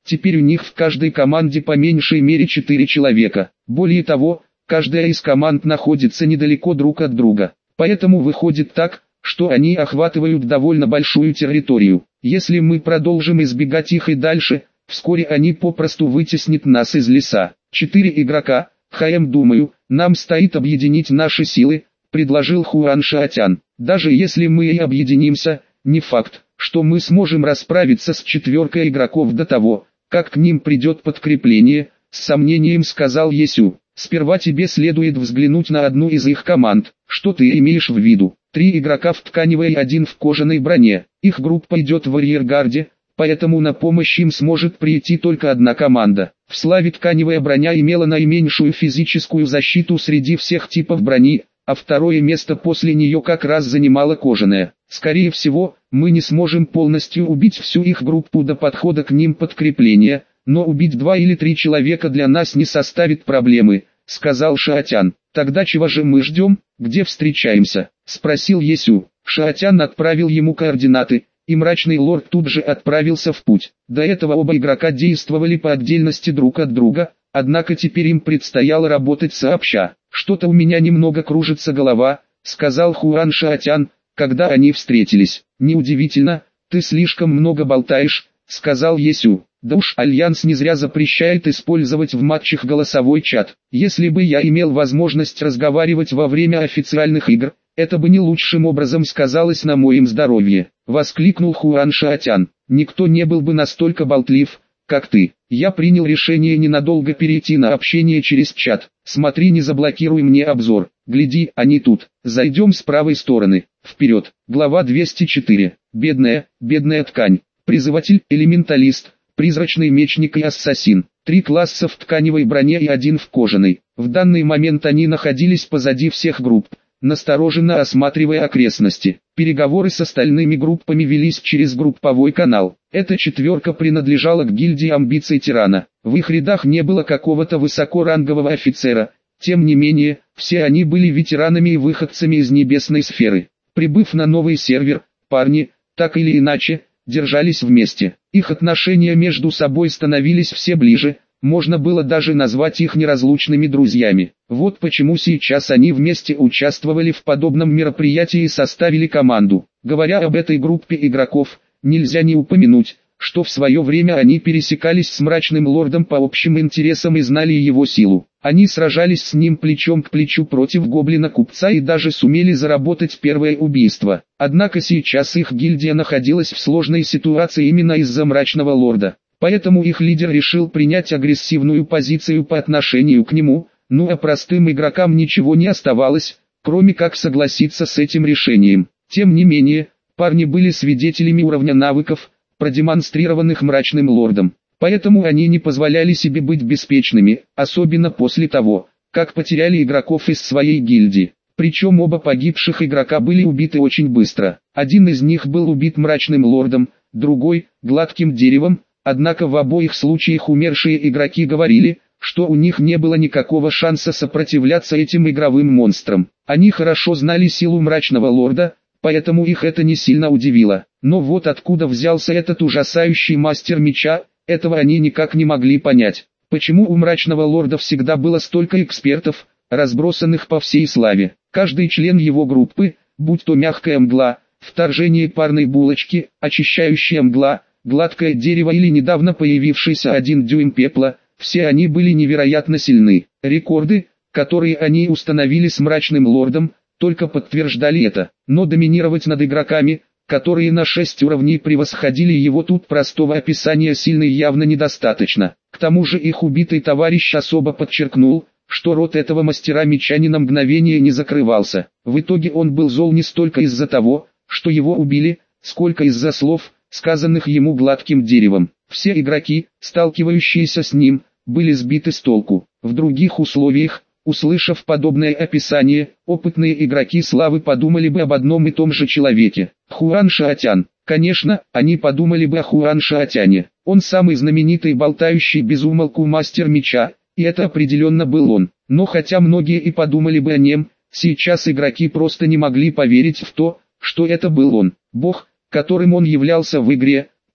Теперь у них в каждой команде по меньшей мере четыре человека. Более того, каждая из команд находится недалеко друг от друга. Поэтому выходит так, что они охватывают довольно большую территорию. Если мы продолжим избегать их и дальше, вскоре они попросту вытеснят нас из леса. Четыре игрока, ХМ, думаю, нам стоит объединить наши силы, предложил Хуан Шаотян. Даже если мы и объединимся, не факт, что мы сможем расправиться с четверкой игроков до того, как к ним придет подкрепление, с сомнением сказал Есю. Сперва тебе следует взглянуть на одну из их команд. Что ты имеешь в виду? Три игрока в тканевой и один в кожаной броне. Их группа идет в арьергарде, поэтому на помощь им сможет прийти только одна команда. В славе тканевая броня имела наименьшую физическую защиту среди всех типов брони, а второе место после нее как раз занимала кожаная. Скорее всего, мы не сможем полностью убить всю их группу до подхода к ним подкрепления, но убить два или три человека для нас не составит проблемы, сказал Шаотян. Тогда чего же мы ждем, где встречаемся, спросил Есю. Шаотян отправил ему координаты, и мрачный лорд тут же отправился в путь. До этого оба игрока действовали по отдельности друг от друга, однако теперь им предстояло работать сообща. Что-то у меня немного кружится голова, сказал Хуан Шаотян, когда они встретились. Неудивительно, ты слишком много болтаешь, сказал Есю. Да уж, Альянс не зря запрещает использовать в матчах голосовой чат. Если бы я имел возможность разговаривать во время официальных игр, это бы не лучшим образом сказалось на моем здоровье, воскликнул Хуан Шаотян. Никто не был бы настолько болтлив, как ты. Я принял решение ненадолго перейти на общение через чат. Смотри, не заблокируй мне обзор. Гляди, они тут. Зайдем с правой стороны. Вперед. Глава двести четыре. Бедная, бедная ткань. Призыватель, элементалист, призрачный мечник и ассасин. Три класса в тканевой броне и один в кожаной. В данный момент они находились позади всех групп, настороженно осматривая окрестности. Переговоры с остальными группами велись через групповой канал. Эта четверка принадлежала к гильдии амбиций тирана. В их рядах не было какого-то высокорангового офицера. Тем не менее, все они были ветеранами и выходцами из небесной сферы. Прибыв на новый сервер, парни, так или иначе, держались вместе. Их отношения между собой становились все ближе, можно было даже назвать их неразлучными друзьями. Вот почему сейчас они вместе участвовали в подобном мероприятии и составили команду. Говоря об этой группе игроков, нельзя не упомянуть, что в свое время они пересекались с мрачным лордом по общим интересам и знали его силу. Они сражались с ним плечом к плечу против гоблина-купца и даже сумели заработать первое убийство. Однако сейчас их гильдия находилась в сложной ситуации именно из-за мрачного лорда. Поэтому их лидер решил принять агрессивную позицию по отношению к нему, ну а простым игрокам ничего не оставалось, кроме как согласиться с этим решением. Тем не менее, парни были свидетелями уровня навыков, продемонстрированных мрачным лордом. Поэтому они не позволяли себе быть беспечными, особенно после того, как потеряли игроков из своей гильдии. Причем оба погибших игрока были убиты очень быстро. Один из них был убит мрачным лордом, другой – гладким деревом, однако в обоих случаях умершие игроки говорили, что у них не было никакого шанса сопротивляться этим игровым монстрам. Они хорошо знали силу мрачного лорда, поэтому их это не сильно удивило. Но вот откуда взялся этот ужасающий мастер меча, этого они никак не могли понять. Почему у мрачного лорда всегда было столько экспертов, разбросанных по всей славе? Каждый член его группы, будь то мягкая мгла, вторжение парной булочки, очищающая мгла, гладкое дерево или недавно появившийся один дюйм пепла, все они были невероятно сильны. Рекорды, которые они установили с мрачным лордом, только подтверждали это. Но доминировать над игроками, которые на шесть уровней превосходили его, тут простого описания сильной явно недостаточно. К тому же их убитый товарищ особо подчеркнул, что рот этого мастера меча ни на мгновение не закрывался. В итоге он был зол не столько из-за того, что его убили, сколько из-за слов, сказанных ему гладким деревом. Все игроки, сталкивающиеся с ним, были сбиты с толку. В других условиях, услышав подобное описание, опытные игроки славы подумали бы об одном и том же человеке. Хуан Шаотян. Конечно, они подумали бы о Хуан Шаотяне. Он самый знаменитый болтающий без умолку мастер меча, и это определенно был он. Но хотя многие и подумали бы о нем, сейчас игроки просто не могли поверить в то, что это был он. Бог, которым он являлся в игре,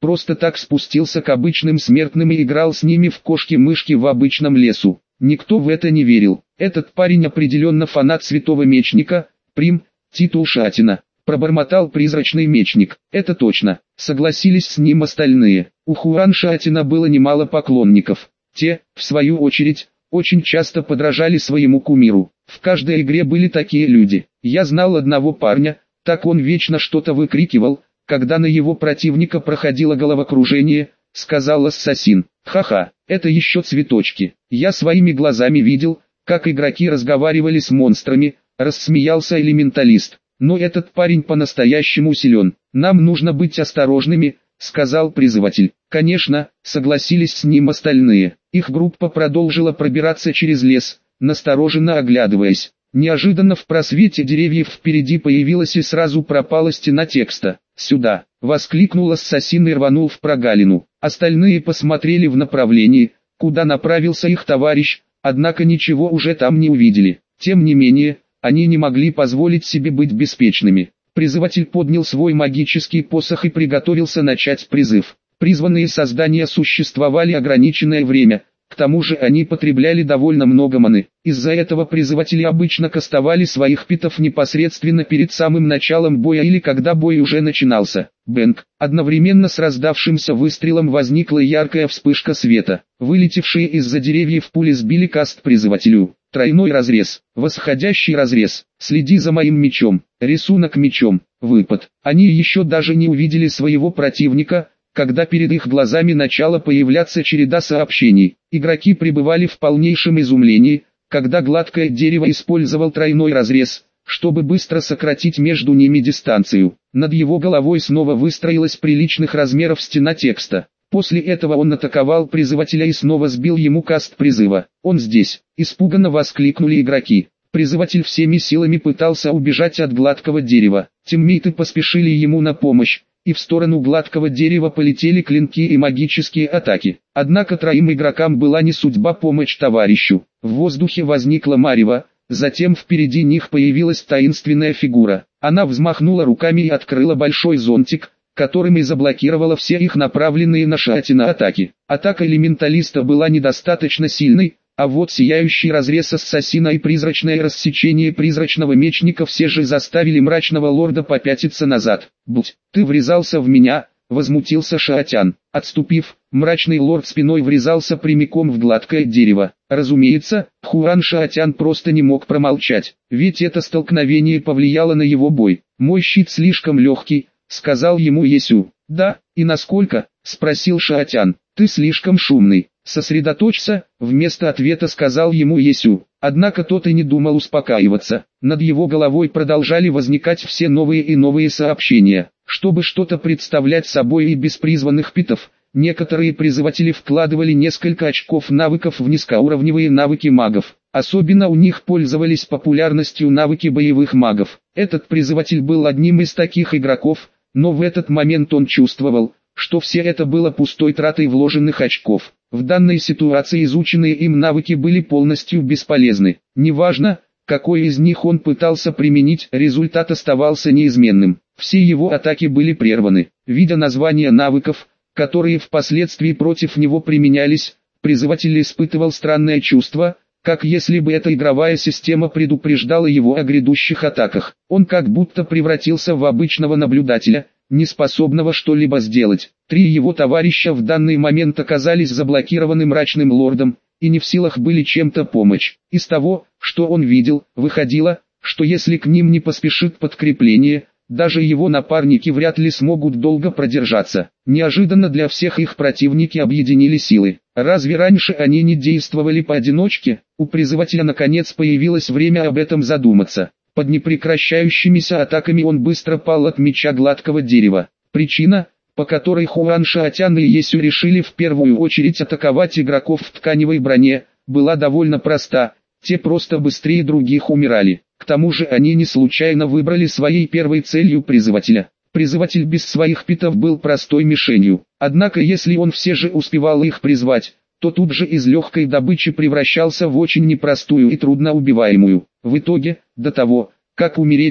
просто так спустился к обычным смертным и играл с ними в кошки-мышки в обычном лесу. Никто в это не верил. Этот парень определенно фанат святого мечника, прим, титул Шатина. Пробормотал призрачный мечник. Это точно. Согласились с ним остальные. У Хуан Шатина было немало поклонников. Те, в свою очередь, очень часто подражали своему кумиру. В каждой игре были такие люди. Я знал одного парня, так он вечно что-то выкрикивал, когда на его противника проходило головокружение, сказал ассасин. Ха-ха, это еще цветочки. Я своими глазами видел, как игроки разговаривали с монстрами, рассмеялся элементалист. Но этот парень по-настоящему силен. Нам нужно быть осторожными, сказал призыватель. Конечно, согласились с ним остальные. Их группа продолжила пробираться через лес, настороженно оглядываясь. Неожиданно в просвете деревьев впереди появилась и сразу пропала стена текста. «Сюда!» — воскликнул ассасин и рванул в прогалину. Остальные посмотрели в направлении, куда направился их товарищ, однако ничего уже там не увидели. Тем не менее, они не могли позволить себе быть беспечными. Призыватель поднял свой магический посох и приготовился начать призыв. Призванные создания существовали ограниченное время, к тому же они потребляли довольно много маны. Из-за этого призыватели обычно кастовали своих питов непосредственно перед самым началом боя или когда бой уже начинался. Бэнг. Одновременно с раздавшимся выстрелом возникла яркая вспышка света. Вылетевшие из-за деревьев пули сбили каст призывателю. Тройной разрез. Восходящий разрез. Следи за моим мечом. Рисунок мечом. Выпад. Они еще даже не увидели своего противника, когда перед их глазами начала появляться череда сообщений. Игроки пребывали в полнейшем изумлении, когда гладкое дерево использовал тройной разрез, чтобы быстро сократить между ними дистанцию. Над его головой снова выстроилась приличных размеров стена текста. После этого он атаковал призывателя и снова сбил ему каст призыва. «Он здесь!» – испуганно воскликнули игроки. Призыватель всеми силами пытался убежать от гладкого дерева. Тиммейты поспешили ему на помощь, и в сторону гладкого дерева полетели клинки и магические атаки. Однако троим игрокам была не судьба помочь товарищу. В воздухе возникла марево, затем впереди них появилась таинственная фигура. Она взмахнула руками и открыла большой зонтик, которым и заблокировала все их направленные на Шатина атаки. Атака элементалиста была недостаточно сильной, а вот сияющий разрез ассасина и призрачное рассечение призрачного мечника все же заставили мрачного лорда попятиться назад. «Будь, ты врезался в меня!» — возмутился Шаотян. Отступив, мрачный лорд спиной врезался прямиком в гладкое дерево. Разумеется, Хуан Шаотян просто не мог промолчать, ведь это столкновение повлияло на его бой. «Мой щит слишком легкий», — сказал ему Есю. «Да, и насколько?» — спросил Шаотян. «Ты слишком шумный. Сосредоточься», — вместо ответа сказал ему Есю. Однако тот и не думал успокаиваться. Над его головой продолжали возникать все новые и новые сообщения. Чтобы что-то представлять собой и без призванных питов, некоторые призыватели вкладывали несколько очков навыков в низкоуровневые навыки магов. Особенно у них пользовались популярностью навыки боевых магов. Этот призыватель был одним из таких игроков, но в этот момент он чувствовал, что все это было пустой тратой вложенных очков. В данной ситуации изученные им навыки были полностью бесполезны. Неважно, какой из них он пытался применить, результат оставался неизменным. Все его атаки были прерваны. Видя названия навыков, которые впоследствии против него применялись, призыватель испытывал странное чувство, как если бы эта игровая система предупреждала его о грядущих атаках. Он как будто превратился в обычного наблюдателя, не способного что-либо сделать. Три его товарища в данный момент оказались заблокированы мрачным лордом, и не в силах были чем-то помочь. Из того, что он видел, выходило, что если к ним не поспешит подкрепление, даже его напарники вряд ли смогут долго продержаться. Неожиданно для всех их противники объединили силы. Разве раньше они не действовали поодиночке? У призывателя наконец появилось время об этом задуматься. Под непрекращающимися атаками он быстро пал от меча гладкого дерева. Причина, по которой Хуан Шаотян и Есю решили в первую очередь атаковать игроков в тканевой броне, была довольно проста: те просто быстрее других умирали. К тому же они не случайно выбрали своей первой целью призывателя. Призыватель без своих питов был простой мишенью. Однако если он все же успевал их призвать, то тут же из легкой добычи превращался в очень непростую и трудноубиваемую. В итоге, до того, как умереть,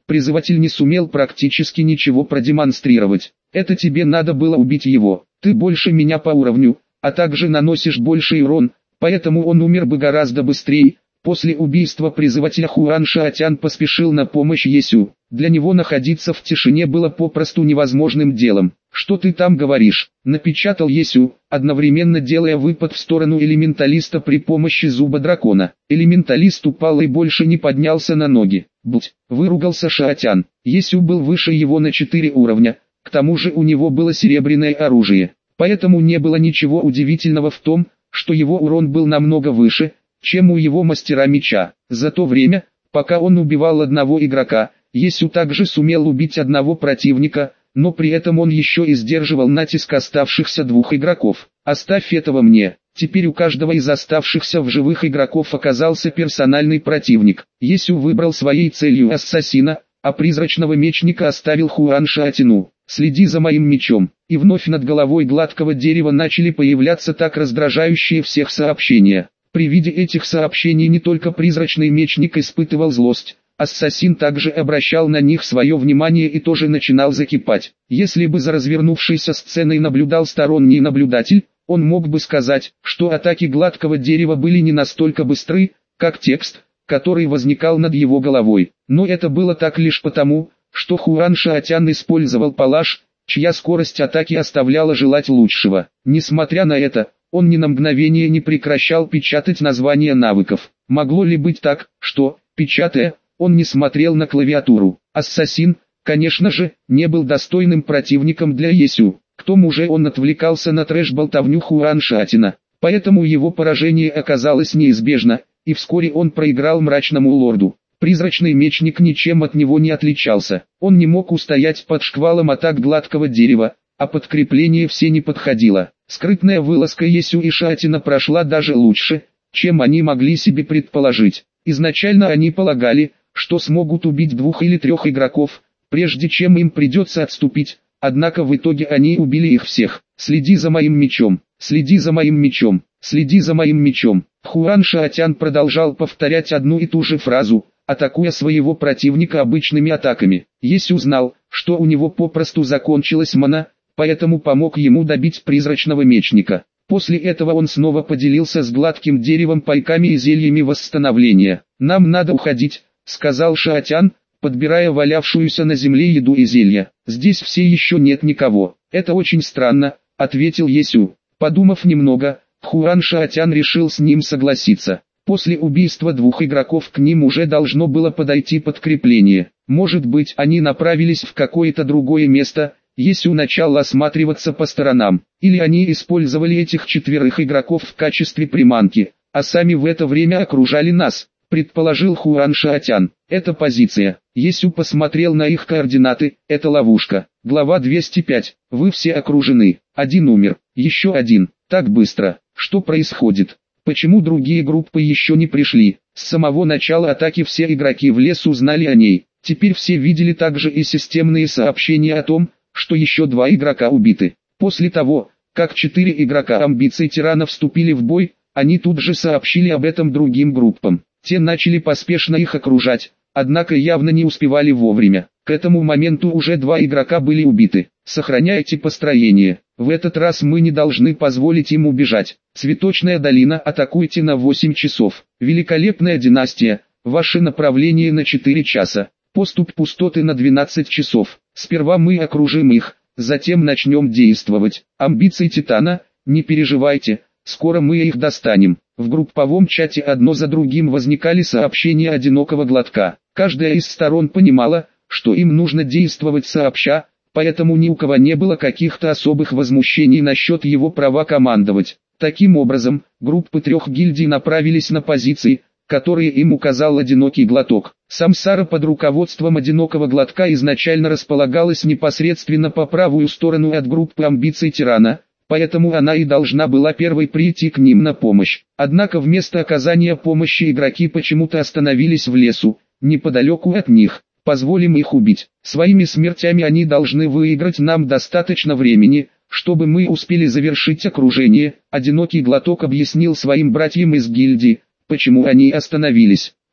Призыватель не сумел практически ничего продемонстрировать. Это тебе надо было убить его. Ты больше меня по уровню, а также наносишь больший урон, поэтому он умер бы гораздо быстрее. После убийства призывателя Хуан Шаотян поспешил на помощь Есю. Для него находиться в тишине было попросту невозможным делом. «Что ты там говоришь?» – напечатал Есю, одновременно делая выпад в сторону элементалиста при помощи зуба дракона. Элементалист упал и больше не поднялся на ноги. «Будь!» – выругался Шаотян. Есю был выше его на четыре уровня, к тому же у него было серебряное оружие. Поэтому не было ничего удивительного в том, что его урон был намного выше, чем у его мастера меча. За то время, пока он убивал одного игрока, Есю также сумел убить одного противника, но при этом он еще и сдерживал натиск оставшихся двух игроков. «Оставь этого мне». Теперь у каждого из оставшихся в живых игроков оказался персональный противник. Есю выбрал своей целью ассасина, а призрачного мечника оставил Хуан Шаотяну. «Следи за моим мечом». И вновь над головой гладкого дерева начали появляться так раздражающие всех сообщения. При виде этих сообщений не только призрачный мечник испытывал злость, ассасин также обращал на них свое внимание и тоже начинал закипать. Если бы за развернувшейся сценой наблюдал сторонний наблюдатель, он мог бы сказать, что атаки гладкого дерева были не настолько быстры, как текст, который возникал над его головой. Но это было так лишь потому, что Хуан Шаотян использовал палаш, чья скорость атаки оставляла желать лучшего. Несмотря на это, он ни на мгновение не прекращал печатать названия навыков. Могло ли быть так, что, печатая, он не смотрел на клавиатуру? Ассасин, конечно же, не был достойным противником для Есю. К тому же он отвлекался на трэш-болтовню Хуан Шаотяна. Поэтому его поражение оказалось неизбежно, и вскоре он проиграл мрачному лорду. Призрачный мечник ничем от него не отличался. Он не мог устоять под шквалом атак гладкого дерева, а подкрепление все не подходило. Скрытная вылазка Есю и Шаотяна прошла даже лучше, чем они могли себе предположить. Изначально они полагали, что смогут убить двух или трех игроков, прежде чем им придется отступить, однако в итоге они убили их всех. «Следи за моим мечом, следи за моим мечом, следи за моим мечом». Хуан Шаотян продолжал повторять одну и ту же фразу, атакуя своего противника обычными атаками. Есю знал, что у него попросту закончилась мана, поэтому помог ему добить призрачного мечника. После этого он снова поделился с гладким деревом пайками и зельями восстановления. «Нам надо уходить», — сказал Шаотян, подбирая валявшуюся на земле еду и зелья. «Здесь все еще нет никого». «Это очень странно», — ответил Есю. Подумав немного, Хуан Шаотян решил с ним согласиться. После убийства двух игроков к ним уже должно было подойти подкрепление. Может быть, они направились в какое-то другое место. Есю начал осматриваться по сторонам, или они использовали этих четверых игроков в качестве приманки, а сами в это время окружали нас, предположил Хуан Шаотян. Это позиция. Есю посмотрел на их координаты, это ловушка. Глава двести пять. Вы все окружены. Один умер, еще один. Так быстро. Что происходит? Почему другие группы еще не пришли? С самого начала атаки все игроки в лес узнали о ней. Теперь все видели также и системные сообщения о том, что еще два игрока убиты. После того, как четыре игрока амбиций тирана вступили в бой, они тут же сообщили об этом другим группам. Те начали поспешно их окружать, однако явно не успевали вовремя. К этому моменту уже два игрока были убиты. Сохраняйте построение. В этот раз мы не должны позволить им убежать. Цветочная долина, атакуйте на восемь часов. Великолепная династия, ваше направление на четыре часа. Поступ пустоты на двенадцать часов. Сперва мы окружим их, затем начнем действовать. Амбиции Титана, не переживайте, скоро мы их достанем. В групповом чате одно за другим возникали сообщения одинокого глотка. Каждая из сторон понимала, что им нужно действовать сообща, поэтому ни у кого не было каких-то особых возмущений насчет его права командовать. Таким образом, группы трех гильдий направились на позиции, которые им указал одинокий глоток. Самсара под руководством одинокого глотка изначально располагалась непосредственно по правую сторону от группы амбиций тирана, поэтому она и должна была первой прийти к ним на помощь. Однако вместо оказания помощи игроки почему-то остановились в лесу, неподалеку от них. Позволим их убить. Своими смертями они должны выиграть нам достаточно времени, чтобы мы успели завершить окружение. Одинокий глоток объяснил своим братьям из гильдии, почему они остановились.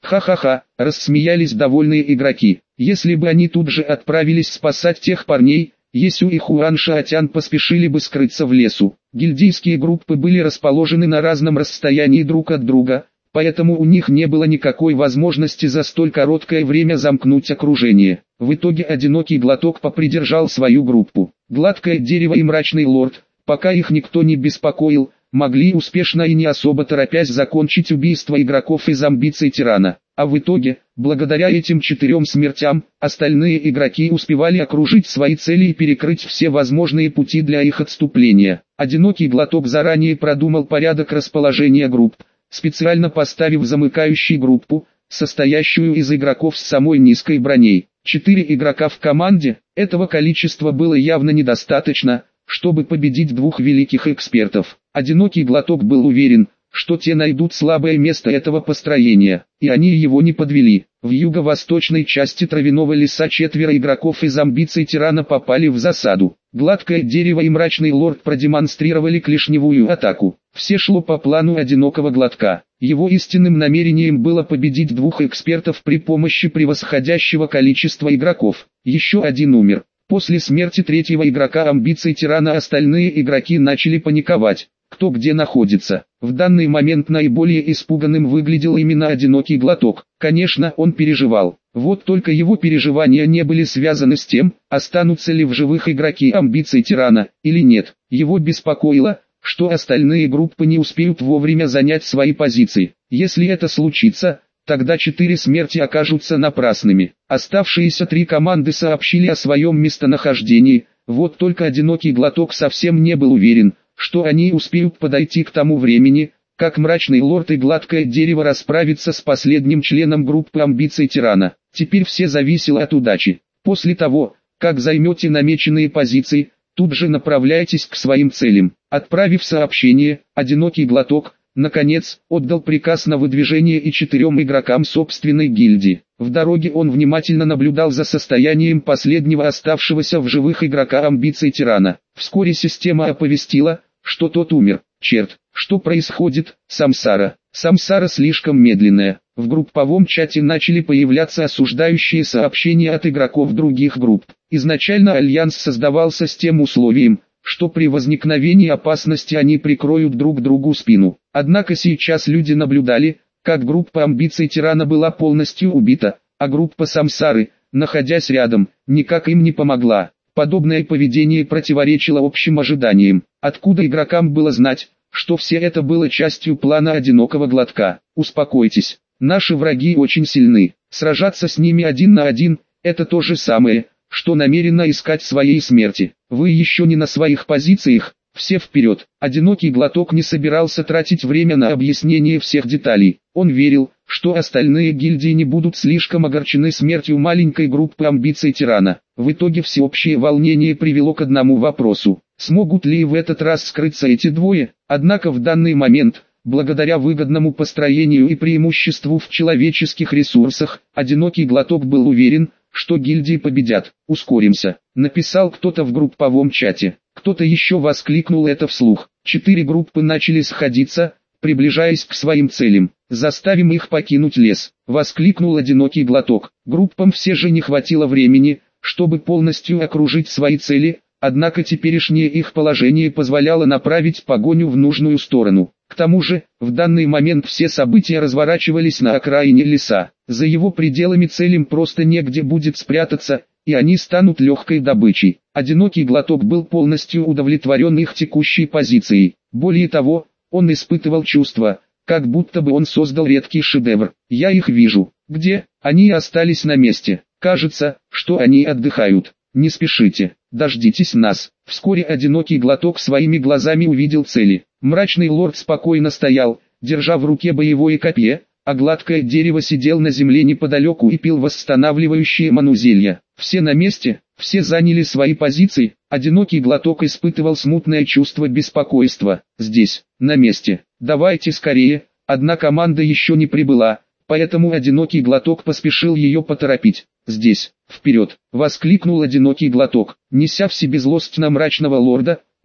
Ха-ха-ха, рассмеялись довольные игроки. Если бы они тут же отправились спасать тех парней, Есю и Хуан Шаотян поспешили бы скрыться в лесу. Гильдейские группы были расположены на разном расстоянии друг от друга, поэтому у них не было никакой возможности за столь короткое время замкнуть окружение. В итоге одинокий глоток попридержал свою группу. Гладкое дерево и мрачный лорд, пока их никто не беспокоил, могли успешно и не особо торопясь закончить убийство игроков из амбиций тирана. А в итоге, благодаря этим четырем смертям, остальные игроки успевали окружить свои цели и перекрыть все возможные пути для их отступления. Одинокий глоток заранее продумал порядок расположения групп, специально поставив замыкающий группу, состоящую из игроков с самой низкой броней. Четыре игрока в команде, этого количества было явно недостаточно, чтобы победить двух великих экспертов. Одинокий глоток был уверен, что те найдут слабое место этого построения, и они его не подвели. В юго-восточной части травяного леса четверо игроков из амбиций тирана попали в засаду. Гладкое дерево и мрачный лорд продемонстрировали клешневую атаку. Все шло по плану одинокого глотка. Его истинным намерением было победить двух экспертов при помощи превосходящего количества игроков. Еще один умер. После смерти третьего игрока амбиций тирана остальные игроки начали паниковать, кто где находится. В данный момент наиболее испуганным выглядел именно одинокий глоток. Конечно, он переживал. Вот только его переживания не были связаны с тем, останутся ли в живых игроки амбиций тирана, или нет. Его беспокоило, что остальные группы не успеют вовремя занять свои позиции. Если это случится, тогда четыре смерти окажутся напрасными. Оставшиеся три команды сообщили о своем местонахождении, вот только одинокий глоток совсем не был уверен, что они успеют подойти к тому времени, как мрачный лорд и гладкое дерево расправятся с последним членом группы амбиций тирана. Теперь все зависело от удачи. После того, как займете намеченные позиции, тут же направляйтесь к своим целям. Отправив сообщение, одинокий глоток, наконец, отдал приказ на выдвижение и четырем игрокам собственной гильдии. В дороге он внимательно наблюдал за состоянием последнего оставшегося в живых игрока амбиций тирана. Вскоре система оповестила, что тот умер. Черт, что происходит, Самсара? Самсара слишком медленная. В групповом чате начали появляться осуждающие сообщения от игроков других групп. Изначально альянс создавался с тем условием, что при возникновении опасности они прикроют друг другу спину. Однако сейчас люди наблюдали, как группа амбиций тирана была полностью убита, а группа Самсары, находясь рядом, никак им не помогла. Подобное поведение противоречило общим ожиданиям. Откуда игрокам было знать, что все это было частью плана одинокого глотка? Успокойтесь, наши враги очень сильны. Сражаться с ними один на один – это то же самое, что намеренно искать своей смерти. Вы еще не на своих позициях, все вперед. Одинокий глоток не собирался тратить время на объяснение всех деталей. Он верил, что остальные гильдии не будут слишком огорчены смертью маленькой группы амбиций тирана. В итоге всеобщее волнение привело к одному вопросу: смогут ли в этот раз скрыться эти двое? Однако в данный момент, благодаря выгодному построению и преимуществу в человеческих ресурсах, одинокий глоток был уверен, что гильдии победят. «Ускоримся», — написал кто-то в групповом чате. Кто-то еще воскликнул это вслух. Четыре группы начали сходиться, приближаясь к своим целям. «Заставим их покинуть лес», — воскликнул одинокий глоток. Группам все же не хватило времени, чтобы полностью окружить свои цели, однако теперешнее их положение позволяло направить погоню в нужную сторону. К тому же, в данный момент все события разворачивались на окраине леса. За его пределами целям просто негде будет спрятаться, и они станут легкой добычей. Одинокий глоток был полностью удовлетворен их текущей позицией. Более того, он испытывал чувство, как будто бы он создал редкий шедевр. «Я их вижу. Где?» Они остались на месте. Кажется, что они отдыхают. Не спешите, дождитесь нас. Вскоре одинокий глоток своими глазами увидел цели. Мрачный лорд спокойно стоял, держа в руке боевое копье, а гладкое дерево сидел на земле неподалеку и пил восстанавливающие манузелья. Все на месте, все заняли свои позиции. Одинокий глоток испытывал смутное чувство беспокойства. Здесь, на месте. Давайте скорее, одна команда еще не прибыла, поэтому одинокий глоток поспешил ее поторопить. «Здесь, вперед!» — воскликнул одинокий глоток. Неся в себе злость на мрачного лорда,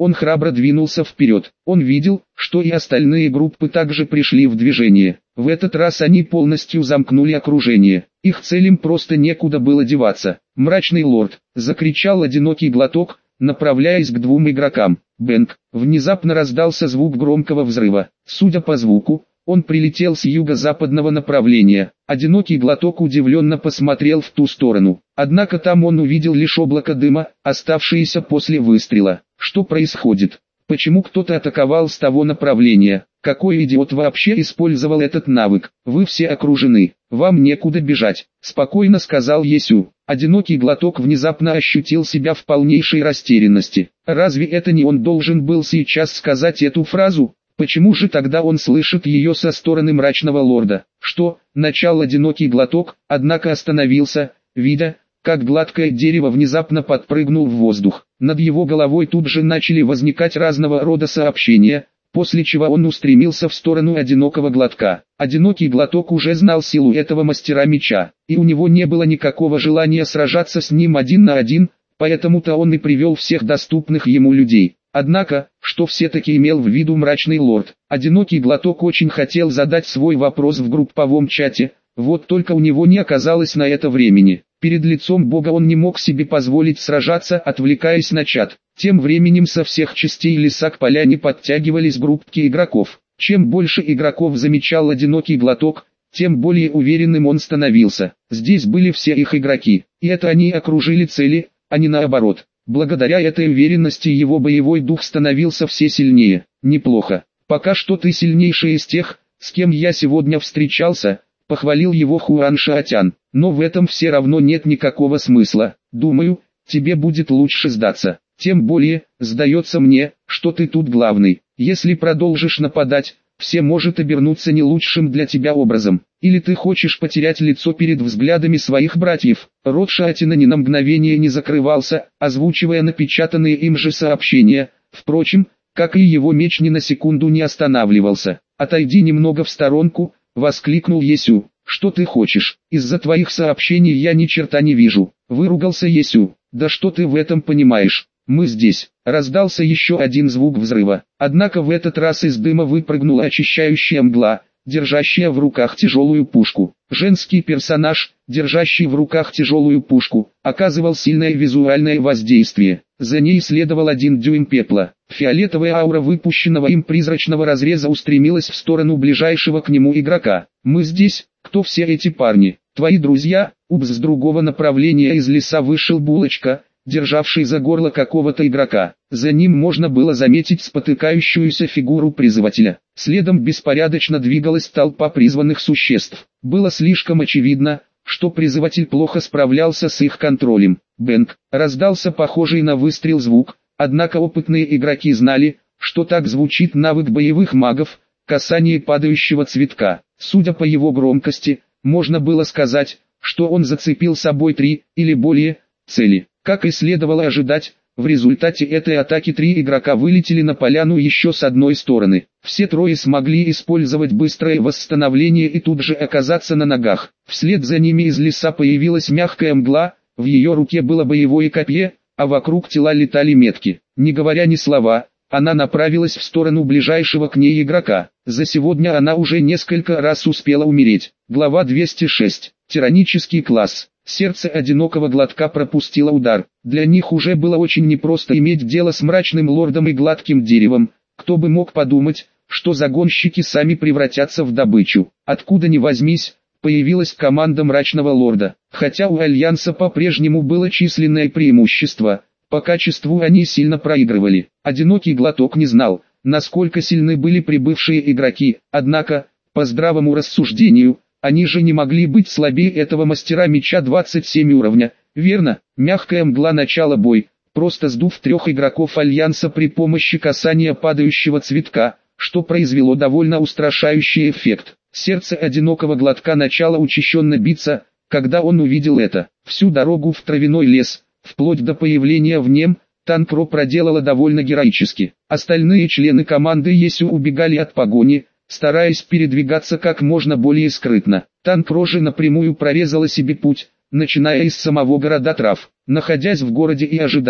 Он храбро двинулся вперед. Он видел, что и остальные группы также пришли в движение. В этот раз они полностью замкнули окружение. Их целям просто некуда было деваться. «Мрачный лорд!» — закричал одинокий глоток, направляясь к двум игрокам. Бэнг! Внезапно раздался звук громкого взрыва. Судя по звуку, он прилетел с юго-западного направления. Одинокий глоток удивленно посмотрел в ту сторону. Однако там он увидел лишь облако дыма, оставшееся после выстрела. Что происходит? Почему кто-то атаковал с того направления? Какой идиот вообще использовал этот навык? Вы все окружены. Вам некуда бежать, спокойно сказал Есю. Одинокий глоток внезапно ощутил себя в полнейшей растерянности. Разве это не он должен был сейчас сказать эту фразу? Почему же тогда он слышит ее со стороны мрачного лорда? Что? Начал одинокий глоток, однако остановился, видя, как гладкое дерево внезапно подпрыгнул в воздух. Над его головой тут же начали возникать разного рода сообщения, после чего он устремился в сторону одинокого глотка. Одинокий глоток уже знал силу этого мастера меча, и у него не было никакого желания сражаться с ним один на один, поэтому-то он и привел всех доступных ему людей. Однако, что все-таки имел в виду мрачный лорд? Одинокий глоток очень хотел задать свой вопрос в групповом чате, вот только у него не оказалось на это времени. Перед лицом бога он не мог себе позволить сражаться, отвлекаясь на чат. Тем временем со всех частей леса к поляне подтягивались группки игроков. Чем больше игроков замечал одинокий глоток, тем более уверенным он становился. Здесь были все их игроки, и это они окружили цели, а не наоборот. Благодаря этой уверенности его боевой дух становился все сильнее. Неплохо. Пока что ты сильнейший из тех, с кем я сегодня встречался, похвалил его Хуан Шаотян. Но в этом все равно нет никакого смысла. Думаю, тебе будет лучше сдаться. Тем более, сдается мне, что ты тут главный. Если продолжишь нападать, все может обернуться не лучшим для тебя образом. Или ты хочешь потерять лицо перед взглядами своих братьев? Рот Шаотяна ни на мгновение не закрывался, озвучивая напечатанные им же сообщения. Впрочем, как и его меч ни на секунду не останавливался. «Отойди немного в сторонку», — воскликнул Есю. «Что ты хочешь? Из-за твоих сообщений я ни черта не вижу», — выругался Есю. «Да что ты в этом понимаешь? Мы здесь». Раздался еще один звук взрыва. Однако в этот раз из дыма выпрыгнула очищающая мгла, держащая в руках тяжелую пушку. Женский персонаж, держащий в руках тяжелую пушку, оказывал сильное визуальное воздействие. За ней следовал один дюйм пепла. Фиолетовая аура выпущенного им призрачного разреза устремилась в сторону ближайшего к нему игрока. «Мы здесь, кто все эти парни? Твои друзья?» Упс, с другого направления из леса вышел Булочка, державший за горло какого-то игрока. За ним можно было заметить спотыкающуюся фигуру призывателя. Следом беспорядочно двигалась толпа призванных существ. Было слишком очевидно, что призыватель плохо справлялся с их контролем. Бэнг! Раздался похожий на выстрел звук, однако опытные игроки знали, что так звучит навык боевых магов, касание падающего цветка. Судя по его громкости, можно было сказать, что он зацепил собой три, или более, цели. Как и следовало ожидать, в результате этой атаки три игрока вылетели на поляну еще с одной стороны. Все трое смогли использовать быстрое восстановление и тут же оказаться на ногах. Вслед за ними из леса появилась мягкая мгла, в ее руке было боевое копье, а вокруг тела летали метки. Не говоря ни слова, она направилась в сторону ближайшего к ней игрока. За сегодня она уже несколько раз успела умереть. Глава двести шесть. Тиранический класс. Сердце одинокого глотка пропустило удар. Для них уже было очень непросто иметь дело с мрачным лордом и гладким деревом. Кто бы мог подумать, что загонщики сами превратятся в добычу. Откуда ни возьмись, появилась команда мрачного лорда. Хотя у Альянса по-прежнему было численное преимущество, по качеству они сильно проигрывали. Одинокий глоток не знал, насколько сильны были прибывшие игроки, однако, по здравому рассуждению, они же не могли быть слабее этого мастера меча двадцать семь уровня, верно? Мягкая мгла начала бой, просто сдув трех игроков Альянса при помощи касания падающего цветка, что произвело довольно устрашающий эффект. Сердце одинокого глотка начало учащенно биться, когда он увидел это. Всю дорогу в травяной лес, вплоть до появления в нем, Танкро проделала довольно героически. Остальные члены команды Есю убегали от погони, стараясь передвигаться как можно более скрытно. Танкро же напрямую прорезала себе путь, начиная из самого города трав. Находясь в городе и ожидая,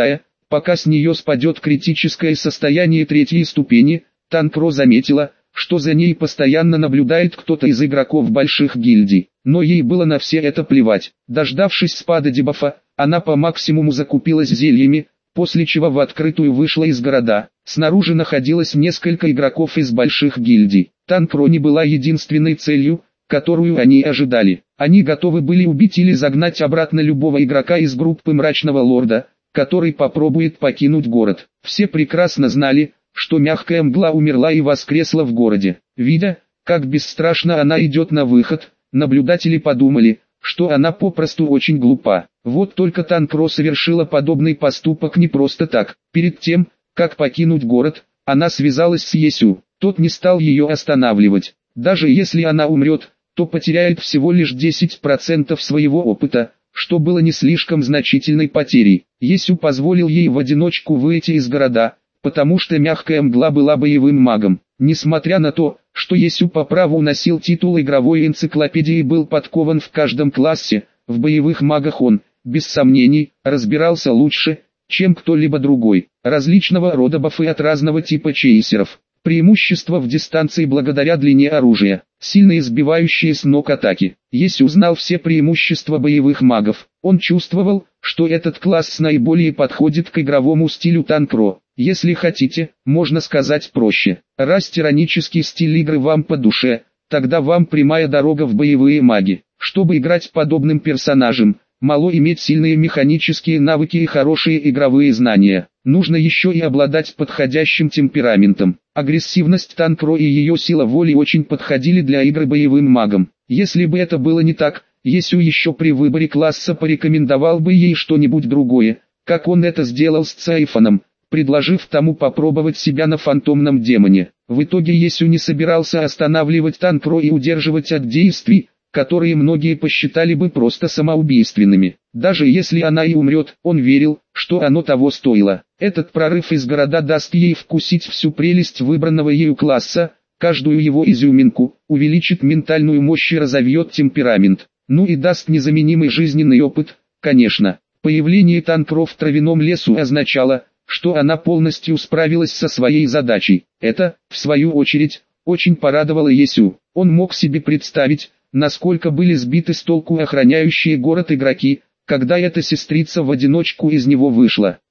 пока с нее спадет критическое состояние третьей ступени. Танкро заметила, что за ней постоянно наблюдает кто-то из игроков больших гильдий, но ей было на все это плевать. Дождавшись спада дебафа, она по максимуму закупилась зельями, после чего в открытую вышла из города. Снаружи находилось несколько игроков из больших гильдий. Танкро не была единственной целью, которую они ожидали. Они готовы были убить или загнать обратно любого игрока из группы Мрачного Лорда, который попробует покинуть город. Все прекрасно знали, что мягкая мгла умерла и воскресла в городе. Видя, как бесстрашно она идет на выход, наблюдатели подумали, что она попросту очень глупа. Вот только Танкро совершила подобный поступок не просто так. Перед тем, как покинуть город, она связалась с Есю. Тот не стал ее останавливать. Даже если она умрет, то потеряет всего лишь десять процентов своего опыта, что было не слишком значительной потерей. Есю позволил ей в одиночку выйти из города, потому что мягкая мгла была боевым магом. Несмотря на то, что Есю по праву носил титул игровой энциклопедии и был подкован в каждом классе, в боевых магах он, без сомнений, разбирался лучше, чем кто-либо другой. Различного рода бафы от разного типа чейсеров. Преимущество в дистанции благодаря длине оружия, сильно избивающие с ног атаки. Есю знал все преимущества боевых магов. Он чувствовал, что этот класс наиболее подходит к игровому стилю Танкро. Если хотите, можно сказать проще. Раз тиранический стиль игры вам по душе, тогда вам прямая дорога в боевые маги. Чтобы играть подобным персонажем, мало иметь сильные механические навыки и хорошие игровые знания. Нужно еще и обладать подходящим темпераментом. Агрессивность Танкро и ее сила воли очень подходили для игры боевым магом. Если бы это было не так, Есю еще при выборе класса порекомендовал бы ей что-нибудь другое, как он это сделал с Цайфоном, предложив тому попробовать себя на фантомном демоне. В итоге Есю не собирался останавливать Танкро и удерживать от действий, которые многие посчитали бы просто самоубийственными. Даже если она и умрет, он верил, что оно того стоило. Этот прорыв из города даст ей вкусить всю прелесть выбранного ею класса, каждую его изюминку, увеличит ментальную мощь и разовьет темперамент. Ну и даст незаменимый жизненный опыт, конечно. Появление Танкро в травяном лесу означало, что она полностью справилась со своей задачей. Это, в свою очередь, очень порадовало Есю. Он мог себе представить, насколько были сбиты с толку охраняющие город игроки, когда эта сестрица в одиночку из него вышла.